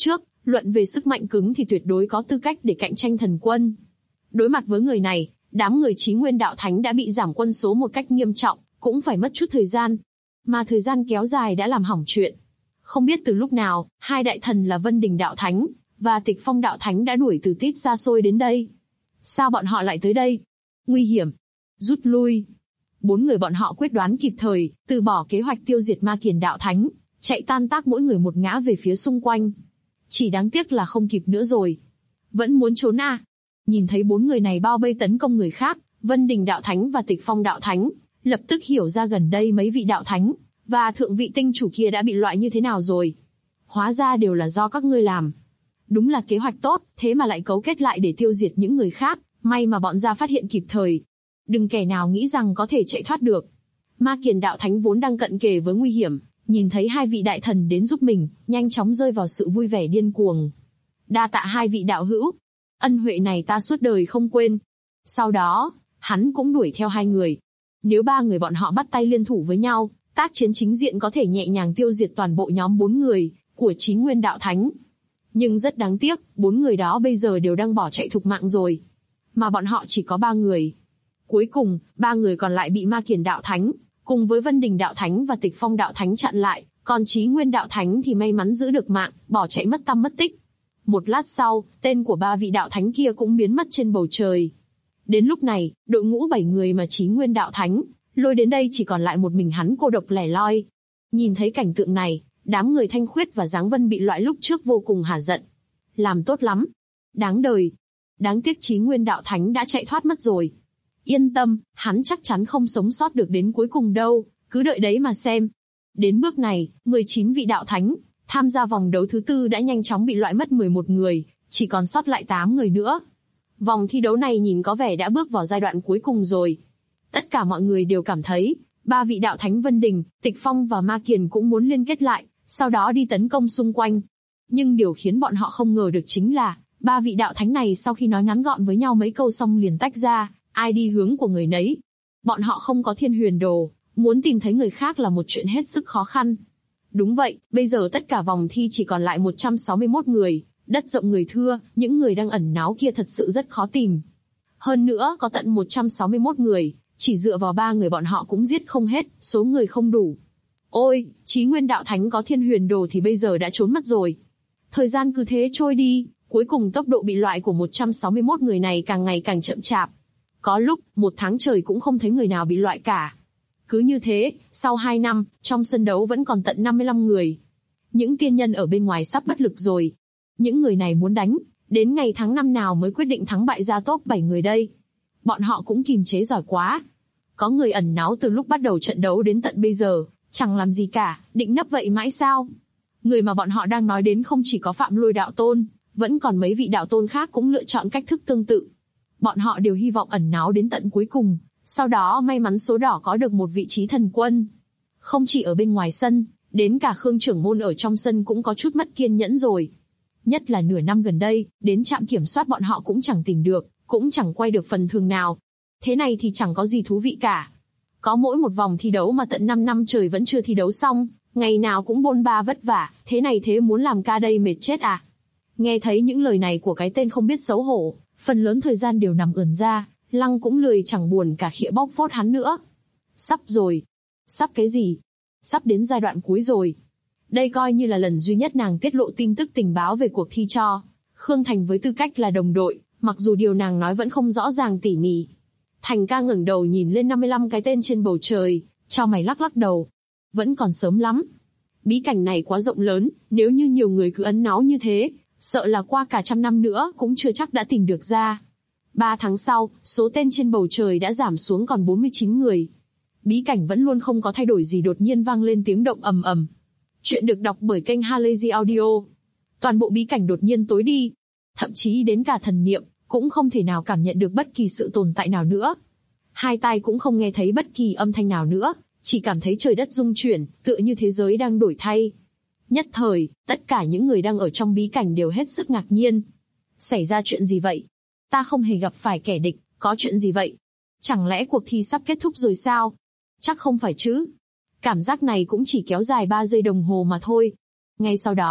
Luận về sức mạnh cứng thì tuyệt đối có tư cách để cạnh tranh thần quân. Đối mặt với người này, đám người Chí Nguyên Đạo Thánh đã bị giảm quân số một cách nghiêm trọng, cũng phải mất chút thời gian. Mà thời gian kéo dài đã làm hỏng chuyện. Không biết từ lúc nào, hai đại thần là Vân Đình Đạo Thánh và Tịch Phong Đạo Thánh đã đuổi từ tít xa xôi đến đây. Sao bọn họ lại tới đây? Nguy hiểm. Rút lui. 4 người bọn họ quyết đoán kịp thời, từ bỏ kế hoạch tiêu diệt Ma Kiền Đạo Thánh, chạy tan tác mỗi người một ngã về phía xung quanh. Chỉ đáng tiếc là không kịp nữa rồi. Vẫn muốn trốn à? Nhìn thấy 4 người này bao vây tấn công người khác, Vân Đình Đạo Thánh và Tịch Phong Đạo Thánh lập tức hiểu ra gần đây mấy vị đạo thánh và thượng vị tinh chủ kia đã bị loại như thế nào rồi. Hóa ra đều là do các ngươi làm. Đúng là kế hoạch tốt, thế mà lại cấu kết lại để tiêu diệt những người khác, may mà bọn gia phát hiện kịp thời. Đừng kẻ nào nghĩ rằng có thể chạy thoát được. Ma Kiền Đạo Thánh vốn đang cận kề với nguy hiểm, nhìn thấy hai vị đại thần đến giúp mình, nhanh chóng rơi vào sự vui vẻ điên cuồng. Đa tạ hai vị đạo hữu, ân huệ này ta suốt đời không quên. Sau đó, hắn cũng đuổi theo hai người. Nếu 3 người bọn họ bắt tay liên thủ với nhau, tác chiến chính diện có thể nhẹ nhàng tiêu diệt toàn bộ nhóm 4 người của Chí Nguyên Đạo Thánh. Nhưng rất đáng tiếc, 4 người đó bây giờ đều đang bỏ chạy thục mạng rồi. Mà bọn họ chỉ có 3 người. Cuối cùng, 3 người còn lại bị Ma Kiền Đạo Thánh, cùng với Vân Đình Đạo Thánh và Tịch Phong Đạo Thánh chặn lại, còn Chí Nguyên Đạo Thánh thì may mắn giữ được mạng, bỏ chạy mất tăm mất tích. Một lát sau, tên của 3 vị đạo thánh kia cũng biến mất trên bầu trời. Đến lúc này, đội ngũ 7 người mà Chí Nguyên Đạo Thánh lôi đến đây chỉ còn lại một mình hắn cô độc lẻ loi. Nhìn thấy cảnh tượng này, đám người Thanh Khuyết và Giáng Vân bị loại lúc trước vô cùng hả giận. Làm tốt lắm. Đáng đời. Đáng tiếc Chí Nguyên Đạo Thánh đã chạy thoát mất rồi. Yên tâm, hắn chắc chắn không sống sót được đến cuối cùng đâu, cứ đợi đấy mà xem. Đến bước này, 19 vị đạo thánh tham gia vòng đấu thứ 4 đã nhanh chóng bị loại mất 11 người, chỉ còn sót lại 8 người nữa. Vòng thi đấu này nhìn có vẻ đã bước vào giai đoạn cuối cùng rồi. Tất cả mọi người đều cảm thấy, 3 vị đạo thánh Vân Đình, Tịch Phong và Ma Kiền cũng muốn liên kết lại, sau đó đi tấn công xung quanh. Nhưng điều khiến bọn họ không ngờ được chính là, 3 vị đạo thánh này sau khi nói ngắn gọn với nhau mấy câu xong liền tách ra, ai đi hướng của người nấy. Bọn họ không có Thiên Huyền Đồ, muốn tìm thấy người khác là một chuyện hết sức khó khăn. Đúng vậy, bây giờ tất cả vòng thi chỉ còn lại 161 người, đất rộng người thưa, những người đang ẩn náu kia thật sự rất khó tìm. Hơn nữa có tận 161 người, chỉ dựa vào 3 người bọn họ cũng giết không hết, số người không đủ. Ôi, Chí Nguyên Đạo Thánh có Thiên Huyền Đồ thì bây giờ đã trốn mất rồi. Thời gian cứ thế trôi đi, cuối cùng tốc độ bị loại của 161 người này càng ngày càng chậm chạp. Có lúc, 1 tháng trời cũng không thấy người nào bị loại cả. Cứ như thế, sau 2 năm, trong sân đấu vẫn còn tận 55 người. Những tiên nhân ở bên ngoài sắp bất lực rồi. Những người này muốn đánh, đến ngày tháng năm nào mới quyết định thắng bại ra top 7 người đây. Bọn họ cũng kìm chế giỏi quá. Có người ẩn náu từ lúc bắt đầu trận đấu đến tận bây giờ, chẳng làm gì cả, định nấp vậy mãi sao? Người mà bọn họ đang nói đến không chỉ có Phạm Lôi Đạo Tôn, vẫn còn mấy vị đạo tôn khác cũng lựa chọn cách thức tương tự. Bọn họ đều hy vọng ẩn náu đến tận cuối cùng, sau đó may mắn số đỏ có được một vị trí thần quân. Không chỉ ở bên ngoài sân, đến cả Khương trưởng môn ở trong sân cũng có chút mất kiên nhẫn rồi. Nhất là nửa năm gần đây, đến trạm kiểm soát bọn họ cũng chẳng tìm được, cũng chẳng quay được phần thường nào. Thế này thì chẳng có gì thú vị cả. Có mỗi một vòng thi đấu mà tận 5 năm trời vẫn chưa thi đấu xong, ngày nào cũng bôn ba vất vả, thế này thế muốn làm ca đây mệt chết à. Nghe thấy những lời này của cái tên không biết xấu hổ, phần lớn thời gian đều nằm ườn ra, Lăng cũng lười chẳng buồn cả khịa bóc phốt hắn nữa. Sắp rồi. Sắp cái gì? Sắp đến giai đoạn cuối rồi. Đây coi như là lần duy nhất nàng tiết lộ tin tức tình báo về cuộc thi cho Khương Thành với tư cách là đồng đội, mặc dù điều nàng nói vẫn không rõ ràng tỉ mỉ. Thành ca ngẩng đầu nhìn lên 55 cái tên trên bầu trời, chau mày lắc lắc đầu. Vẫn còn sớm lắm. Bí cảnh này quá rộng lớn, nếu như nhiều người cứ ấn náu như thế, sợ là qua cả 100 năm nữa cũng chưa chắc đã tìm được ra. 3 tháng sau, số tên trên bầu trời đã giảm xuống còn 49 người. Bí cảnh vẫn luôn không có thay đổi gì, đột nhiên vang lên tiếng động ầm ầm. Chuyện được đọc bởi kênh Halazy Audio. Toàn bộ bí cảnh đột nhiên tối đi. Thậm chí đến cả thần niệm, cũng không thể nào cảm nhận được bất kỳ sự tồn tại nào nữa. Hai tai cũng không nghe thấy bất kỳ âm thanh nào nữa, chỉ cảm thấy trời đất rung chuyển, tựa như thế giới đang đổi thay. Nhất thời, tất cả những người đang ở trong bí cảnh đều hết sức ngạc nhiên. Xảy ra chuyện gì vậy? Ta không hề gặp phải kẻ địch, có chuyện gì vậy? Chẳng lẽ cuộc thi sắp kết thúc rồi sao? Chắc không phải chứ. Cảm giác này cũng chỉ kéo dài 3 giây đồng hồ mà thôi. Ngay sau đó,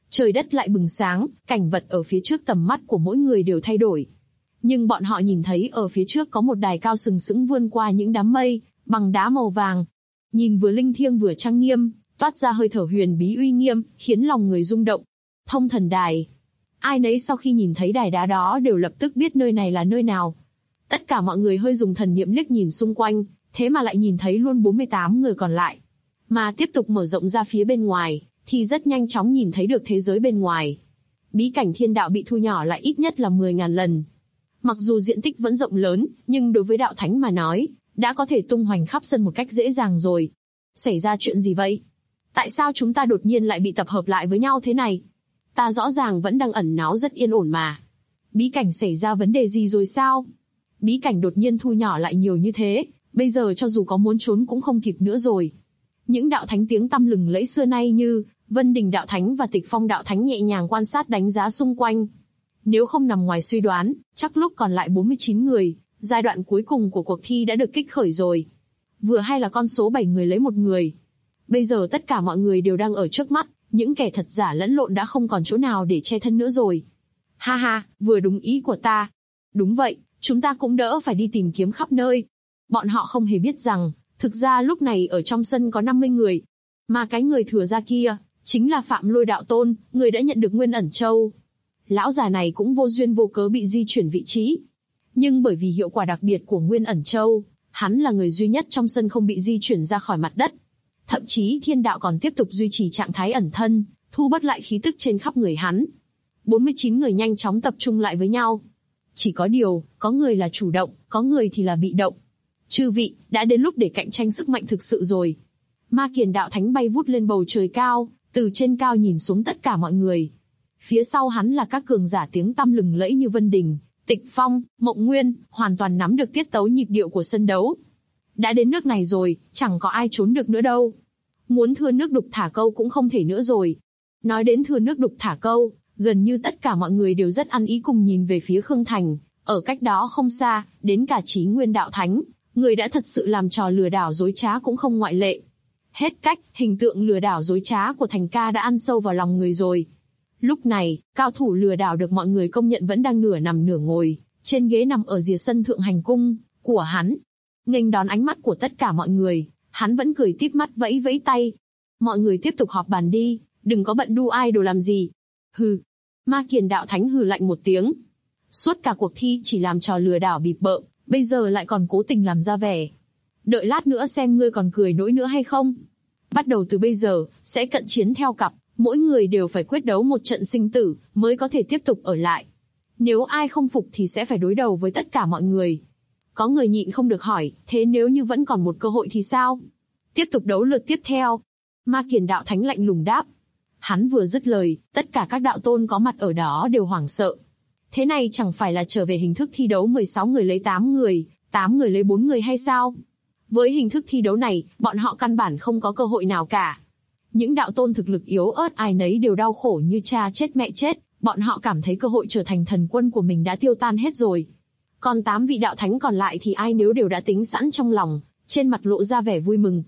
Trời đất lại bừng sáng, cảnh vật ở phía trước tầm mắt của mỗi người đều thay đổi. Nhưng bọn họ nhìn thấy ở phía trước có một đài cao sừng sững vươn qua những đám mây, bằng đá màu vàng. Nhìn vừa linh thiêng vừa trang nghiêm, toát ra hơi thở huyền bí uy nghiêm, khiến lòng người rung động. Thông thần đài. Ai nấy sau khi nhìn thấy đài đá đó đều lập tức biết nơi này là nơi nào. Tất cả mọi người hơi dùng thần niệm liếc nhìn xung quanh, thế mà lại nhìn thấy luôn 48 người còn lại. Mà tiếp tục mở rộng ra phía bên ngoài, thì rất nhanh chóng nhìn thấy được thế giới bên ngoài. Bí cảnh thiên đạo bị thu nhỏ lại ít nhất là 10.000 lần. Mặc dù diện tích vẫn rộng lớn, nhưng đối với đạo thánh mà nói, đã có thể tung hoành khắp sân một cách dễ dàng rồi. Xảy ra chuyện gì vậy? Tại sao chúng ta đột nhiên lại bị tập hợp lại với nhau thế này? Ta rõ ràng vẫn đang ẩn náu rất yên ổn mà. Bí cảnh xảy ra vấn đề gì rồi sao? Bí cảnh đột nhiên thu nhỏ lại nhiều như thế, bây giờ cho dù có muốn trốn cũng không kịp nữa rồi. Những đạo thánh tiếng tăm lừng lẫy xưa nay như Vân Đình đạo thánh và Tịch Phong đạo thánh nhẹ nhàng quan sát đánh giá xung quanh. Nếu không nằm ngoài suy đoán, chắc lúc còn lại 49 người, giai đoạn cuối cùng của cuộc thi đã được kích khởi rồi. Vừa hay là con số 7 người lấy một người. Bây giờ tất cả mọi người đều đang ở trước mắt, những kẻ thật giả lẫn lộn đã không còn chỗ nào để che thân nữa rồi. Ha ha, vừa đúng ý của ta. Đúng vậy, chúng ta cũng đỡ phải đi tìm kiếm khắp nơi. Bọn họ không hề biết rằng, thực ra lúc này ở trong sân có 50 người. Mà cái người thừa ra kia, chính là Phạm Lôi đạo tôn, người đã nhận được Nguyên Ẩn Châu. Lão già này cũng vô duyên vô cớ bị di chuyển vị trí. Nhưng bởi vì hiệu quả đặc biệt của Nguyên Ẩn Châu, hắn là người duy nhất trong sân không bị di chuyển ra khỏi mặt đất. Thậm chí thiên đạo còn tiếp tục duy trì trạng thái ẩn thân, thu bớt lại khí tức trên khắp người hắn. 49 người nhanh chóng tập trung lại với nhau. Chỉ có điều, có người là chủ động, có người thì là bị động. Chư vị, đã đến lúc để cạnh tranh sức mạnh thực sự rồi. Ma Kiền đạo thánh bay vút lên bầu trời cao, từ trên cao nhìn xuống tất cả mọi người. Phía sau hắn là các cường giả tiếng tăm lừng lẫy như Vân Đình, Tịch Phong, Mộng Nguyên, hoàn toàn nắm được tiết tấu nhịp điệu của sân đấu. Đã đến nước này rồi, chẳng có ai trốn được nữa đâu. Muốn thưa nước đục thả câu cũng không thể nữa rồi. Nói đến thưa nước đục thả câu, gần như tất cả mọi người đều rất ăn ý cùng nhìn về phía Khương Thành, ở cách đó không xa, đến cả Chí Nguyên đạo thánh, người đã thật sự làm trò lừa đảo dối trá cũng không ngoại lệ. Hết cách, hình tượng lừa đảo dối trá của Thành ca đã ăn sâu vào lòng người rồi. Lúc này, cao thủ lừa đảo được mọi người công nhận vẫn đang nửa nằm nửa ngồi, trên ghế nằm ở rìa sân thượng hành cung của hắn. Nghênh đón ánh mắt của tất cả mọi người, hắn vẫn cười tít mắt vẫy vẫy tay. Mọi người tiếp tục họp bàn đi, đừng có bận đu idol làm gì. Hừ. Ma Kiền đạo thánh hừ lạnh một tiếng. Suốt cả cuộc thi chỉ làm trò lừa đảo bịp bợm, bây giờ lại còn cố tình làm ra vẻ. Đợi lát nữa xem ngươi còn cười nỗi nữa hay không. Bắt đầu từ bây giờ, sẽ cận chiến theo cặp, mỗi người đều phải quyết đấu một trận sinh tử, mới có thể tiếp tục ở lại. Nếu ai không phục thì sẽ phải đối đầu với tất cả mọi người. Có người nhịn không được hỏi, thế nếu như vẫn còn một cơ hội thì sao? Tiếp tục đấu lượt tiếp theo. Ma Kiền đạo thánh lạnh lùng đáp. Hắn vừa dứt lời, tất cả các đạo tôn có mặt ở đó đều hoảng sợ. Thế này chẳng phải là trở về hình thức thi đấu 16 người lấy 8 người, 8 người lấy 4 người hay sao? Với hình thức thi đấu này, bọn họ căn bản không có cơ hội nào cả. Những đạo tôn thực lực yếu ớt ai nấy đều đau khổ như cha chết mẹ chết, bọn họ cảm thấy cơ hội trở thành thần quân của mình đã tiêu tan hết rồi. Còn 8 vị đạo thánh còn lại thì ai nếu đều đã tính sẵn trong lòng, trên mặt lộ ra vẻ vui mừng.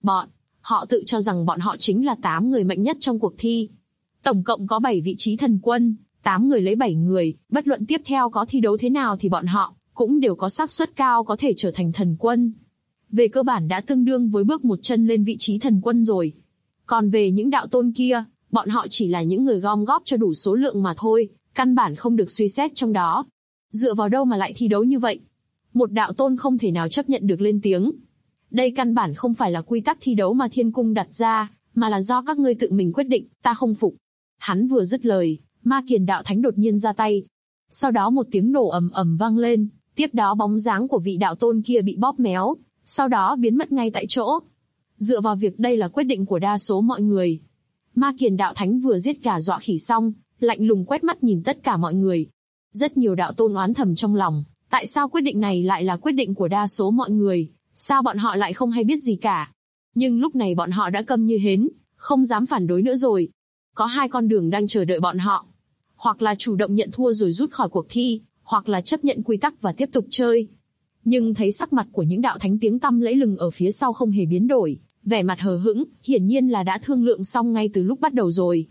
Họ tự cho rằng bọn họ chính là 8 người mạnh nhất trong cuộc thi. Tổng cộng có 7 vị trí thần quân, 8 người lấy 7 người, bất luận tiếp theo có thi đấu thế nào thì bọn họ cũng đều có xác suất cao có thể trở thành thần quân. Về cơ bản đã tương đương với bước một chân lên vị trí thần quân rồi. Còn về những đạo tôn kia, bọn họ chỉ là những người gom góp cho đủ số lượng mà thôi, căn bản không được suy xét trong đó. Dựa vào đâu mà lại thi đấu như vậy? Một đạo tôn không thể nào chấp nhận được lên tiếng. Đây căn bản không phải là quy tắc thi đấu mà Thiên Cung đặt ra, mà là do các ngươi tự mình quyết định, ta không phục. Hắn vừa dứt lời, Ma Kiền đạo thánh đột nhiên ra tay. Sau đó một tiếng nổ ầm ầm vang lên, tiếp đó bóng dáng của vị đạo tôn kia bị bóp méo, sau đó biến mất ngay tại chỗ. Dựa vào việc đây là quyết định của đa số mọi người. Ma Kiền đạo thánh vừa giết gà dọa khỉ xong, lạnh lùng quét mắt nhìn tất cả mọi người. Rất nhiều đạo tôn oán thầm trong lòng, tại sao quyết định này lại là quyết định của đa số mọi người, sao bọn họ lại không hay biết gì cả. Nhưng lúc này bọn họ đã câm như hến, không dám phản đối nữa rồi. Có hai con đường đang chờ đợi bọn họ. Hoặc là chủ động nhận thua rồi rút khỏi cuộc thi, hoặc là chấp nhận quy tắc và tiếp tục chơi. Nhưng thấy sắc mặt của những đạo thánh tiếng tăm lẫy lừng ở phía sau không hề biến đổi, vẻ mặt hờ hững, hiển nhiên là đã thương lượng xong ngay từ lúc bắt đầu rồi.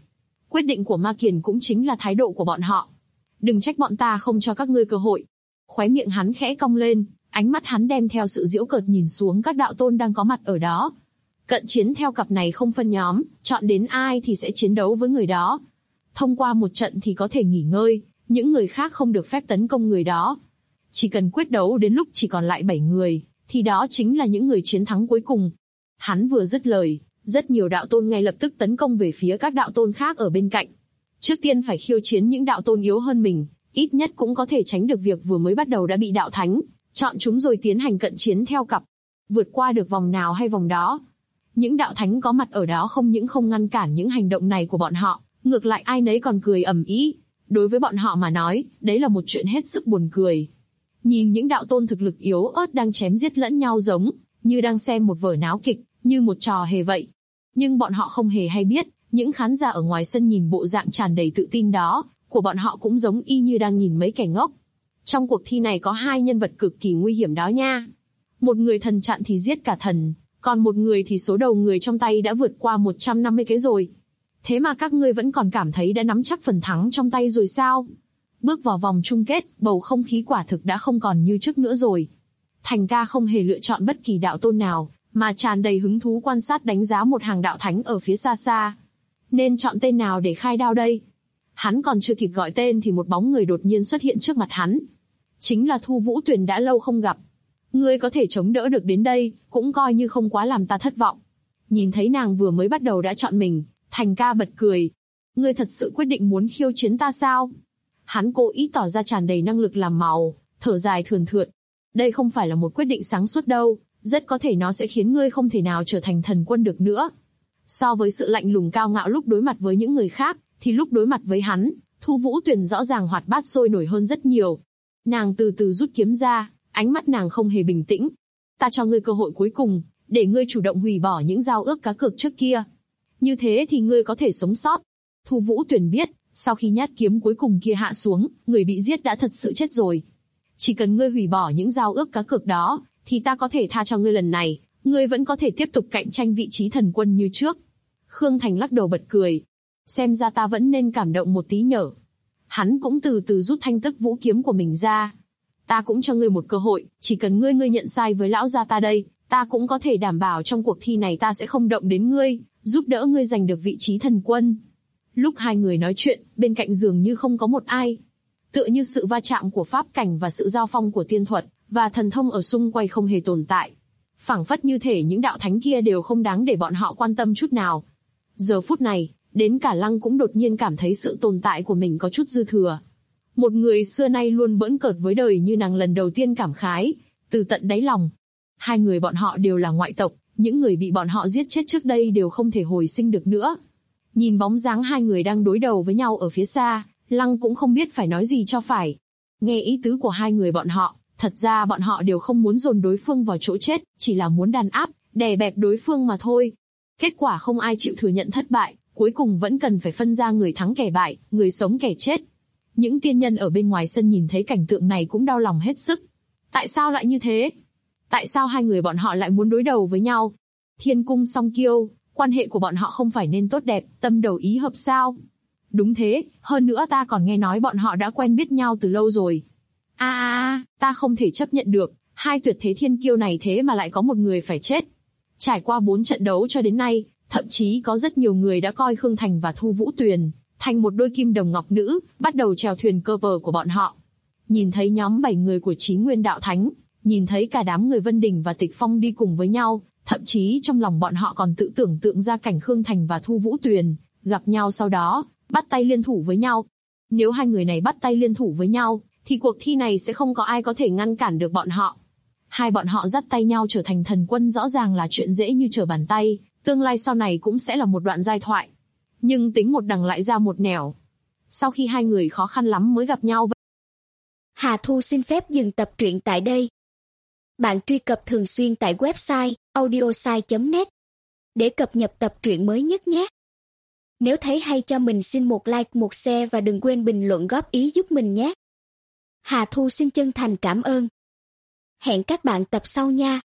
Quyết định của Ma Kiền cũng chính là thái độ của bọn họ. Đừng trách bọn ta không cho các ngươi cơ hội. Khóe miệng hắn khẽ cong lên, ánh mắt hắn đem theo sự giễu cợt nhìn xuống các đạo tôn đang có mặt ở đó. Cận chiến theo cặp này không phân nhóm, chọn đến ai thì sẽ chiến đấu với người đó. Thông qua một trận thì có thể nghỉ ngơi, những người khác không được phép tấn công người đó. Chỉ cần quyết đấu đến lúc chỉ còn lại 7 người, thì đó chính là những người chiến thắng cuối cùng. Hắn vừa dứt lời, rất nhiều đạo tôn ngay lập tức tấn công về phía các đạo tôn khác ở bên cạnh. Trước tiên phải khiêu chiến những đạo tôn yếu hơn mình, ít nhất cũng có thể tránh được việc vừa mới bắt đầu đã bị đạo thánh chọn chúng rồi tiến hành cận chiến theo cặp. Vượt qua được vòng nào hay vòng đó. Những đạo thánh có mặt ở đó không những không ngăn cản những hành động này của bọn họ, ngược lại ai nấy còn cười ầm ĩ. Đối với bọn họ mà nói, đấy là một chuyện hết sức buồn cười. Nhìn những đạo tôn thực lực yếu ớt đang chém giết lẫn nhau giống như đang xem một vở náo kịch, như một trò hề vậy. Nhưng bọn họ không hề hay biết, những khán giả ở ngoài sân nhìn bộ dạng tràn đầy tự tin đó của bọn họ cũng giống y như đang nhìn mấy kẻ ngốc. Trong cuộc thi này có 2 nhân vật cực kỳ nguy hiểm đó nha. Một người thần chặn thì giết cả thần, còn một người thì số đầu người trong tay đã vượt qua 150 cái rồi. Thế mà các ngươi vẫn còn cảm thấy đã nắm chắc phần thắng trong tay rồi sao? Bước vào vòng chung kết, bầu không khí quả thực đã không còn như trước nữa rồi. Thành ca không hề lựa chọn bất kỳ đạo tôn nào, mà tràn đầy hứng thú quan sát đánh giá một hàng đạo thánh ở phía xa xa. Nên chọn tên nào để khai đao đây? Hắn còn chưa kịp gọi tên thì một bóng người đột nhiên xuất hiện trước mặt hắn. Chính là Thu Vũ Tuyền đã lâu không gặp. Ngươi có thể chống đỡ được đến đây, cũng coi như không quá làm ta thất vọng. Nhìn thấy nàng vừa mới bắt đầu đã chọn mình, Thành ca bật cười. Ngươi thật sự quyết định muốn khiêu chiến ta sao? Hắn cố ý tỏ ra tràn đầy năng lực làm màu, thở dài thườn thượt. Đây không phải là một quyết định sáng suốt đâu, rất có thể nó sẽ khiến ngươi không thể nào trở thành thần quân được nữa. So với sự lạnh lùng cao ngạo lúc đối mặt với những người khác, thì lúc đối mặt với hắn, Thu Vũ Tuyền rõ ràng hoạt bát sôi nổi hơn rất nhiều. Nàng từ từ rút kiếm ra, ánh mắt nàng không hề bình tĩnh. Ta cho ngươi cơ hội cuối cùng, để ngươi chủ động hủy bỏ những giao ước cá cược trước kia. Như thế thì ngươi có thể sống sót. Thu Vũ Tuyền biết, sau khi nhát kiếm cuối cùng kia hạ xuống, người bị giết đã thật sự chết rồi. Chỉ cần ngươi hủy bỏ những giao ước cá cược đó, thì ta có thể tha cho ngươi lần này, ngươi vẫn có thể tiếp tục cạnh tranh vị trí thần quân như trước. Khương Thành lắc đầu bật cười. Xem ra ta vẫn nên cảm động một tí nhở. Hắn cũng từ từ rút thanh tức vũ kiếm của mình ra. Ta cũng cho ngươi một cơ hội, chỉ cần ngươi nhận sai với lão gia ta đây, ta cũng có thể đảm bảo trong cuộc thi này ta sẽ không động đến ngươi, giúp đỡ ngươi giành được vị trí thần quân. Lúc hai người nói chuyện, bên cạnh dường như không có một ai. Tựa như sự va chạm của pháp cảnh và sự giao phong của tiên thuật và thần thông ở xung quanh không hề tồn tại. Phảng phất như thể những đạo thánh kia đều không đáng để bọn họ quan tâm chút nào. Giờ phút này, đến cả Lăng cũng đột nhiên cảm thấy sự tồn tại của mình có chút dư thừa. Một người xưa nay luôn bỡn cợt với đời như nàng lần đầu tiên cảm khái, từ tận đáy lòng. Hai người bọn họ đều là ngoại tộc, những người bị bọn họ giết chết trước đây đều không thể hồi sinh được nữa. Nhìn bóng dáng hai người đang đối đầu với nhau ở phía xa, Lăng cũng không biết phải nói gì cho phải. Nghe ý tứ của hai người bọn họ, thật ra bọn họ đều không muốn dồn đối phương vào chỗ chết, chỉ là muốn đàn áp, đè bẹp đối phương mà thôi. Kết quả không ai chịu thừa nhận thất bại, cuối cùng vẫn cần phải phân ra người thắng kẻ bại, người sống kẻ chết. Những tiên nhân ở bên ngoài sân nhìn thấy cảnh tượng này cũng đau lòng hết sức. Tại sao lại như thế? Tại sao hai người bọn họ lại muốn đối đầu với nhau? Thiên cung song kiêu, quan hệ của bọn họ không phải nên tốt đẹp, tâm đầu ý hợp sao? Đúng thế, hơn nữa ta còn nghe nói bọn họ đã quen biết nhau từ lâu rồi. Ta không thể chấp nhận được, hai tuyệt thế thiên kiêu này thế mà lại có một người phải chết. Trải qua 4 trận đấu cho đến nay, thậm chí có rất nhiều người đã coi Khương Thành và Thu Vũ Tuyền thành một đôi kim đồng ngọc nữ, bắt đầu chèo thuyền cơ bờ của bọn họ. Nhìn thấy nhóm 7 người của Chí Nguyên Đạo Thánh, nhìn thấy cả đám người Vân Đình và Tịch Phong đi cùng với nhau, thậm chí trong lòng bọn họ còn tự tưởng tượng ra cảnh Khương Thành và Thu Vũ Tuyền gặp nhau sau đó, bắt tay liên thủ với nhau. Nếu hai người này bắt tay liên thủ với nhau, thì cuộc thi này sẽ không có ai có thể ngăn cản được bọn họ. Hai bọn họ dắt tay nhau trở thành thần quân rõ ràng là chuyện dễ như trở bàn tay, tương lai sau này cũng sẽ là một đoạn giai thoại. Nhưng tính một đằng lại ra một nẻo. Sau khi hai người khó khăn lắm mới gặp nhau. Hà Thu xin phép dừng tập truyện tại đây. Bạn truy cập thường xuyên tại website audiosai.net để cập nhật tập truyện mới nhất nhé. Nếu thấy hay cho mình xin một like, một share và đừng quên bình luận góp ý giúp mình nhé. Hà Thu xin chân thành cảm ơn. Hẹn các bạn tập sau nha.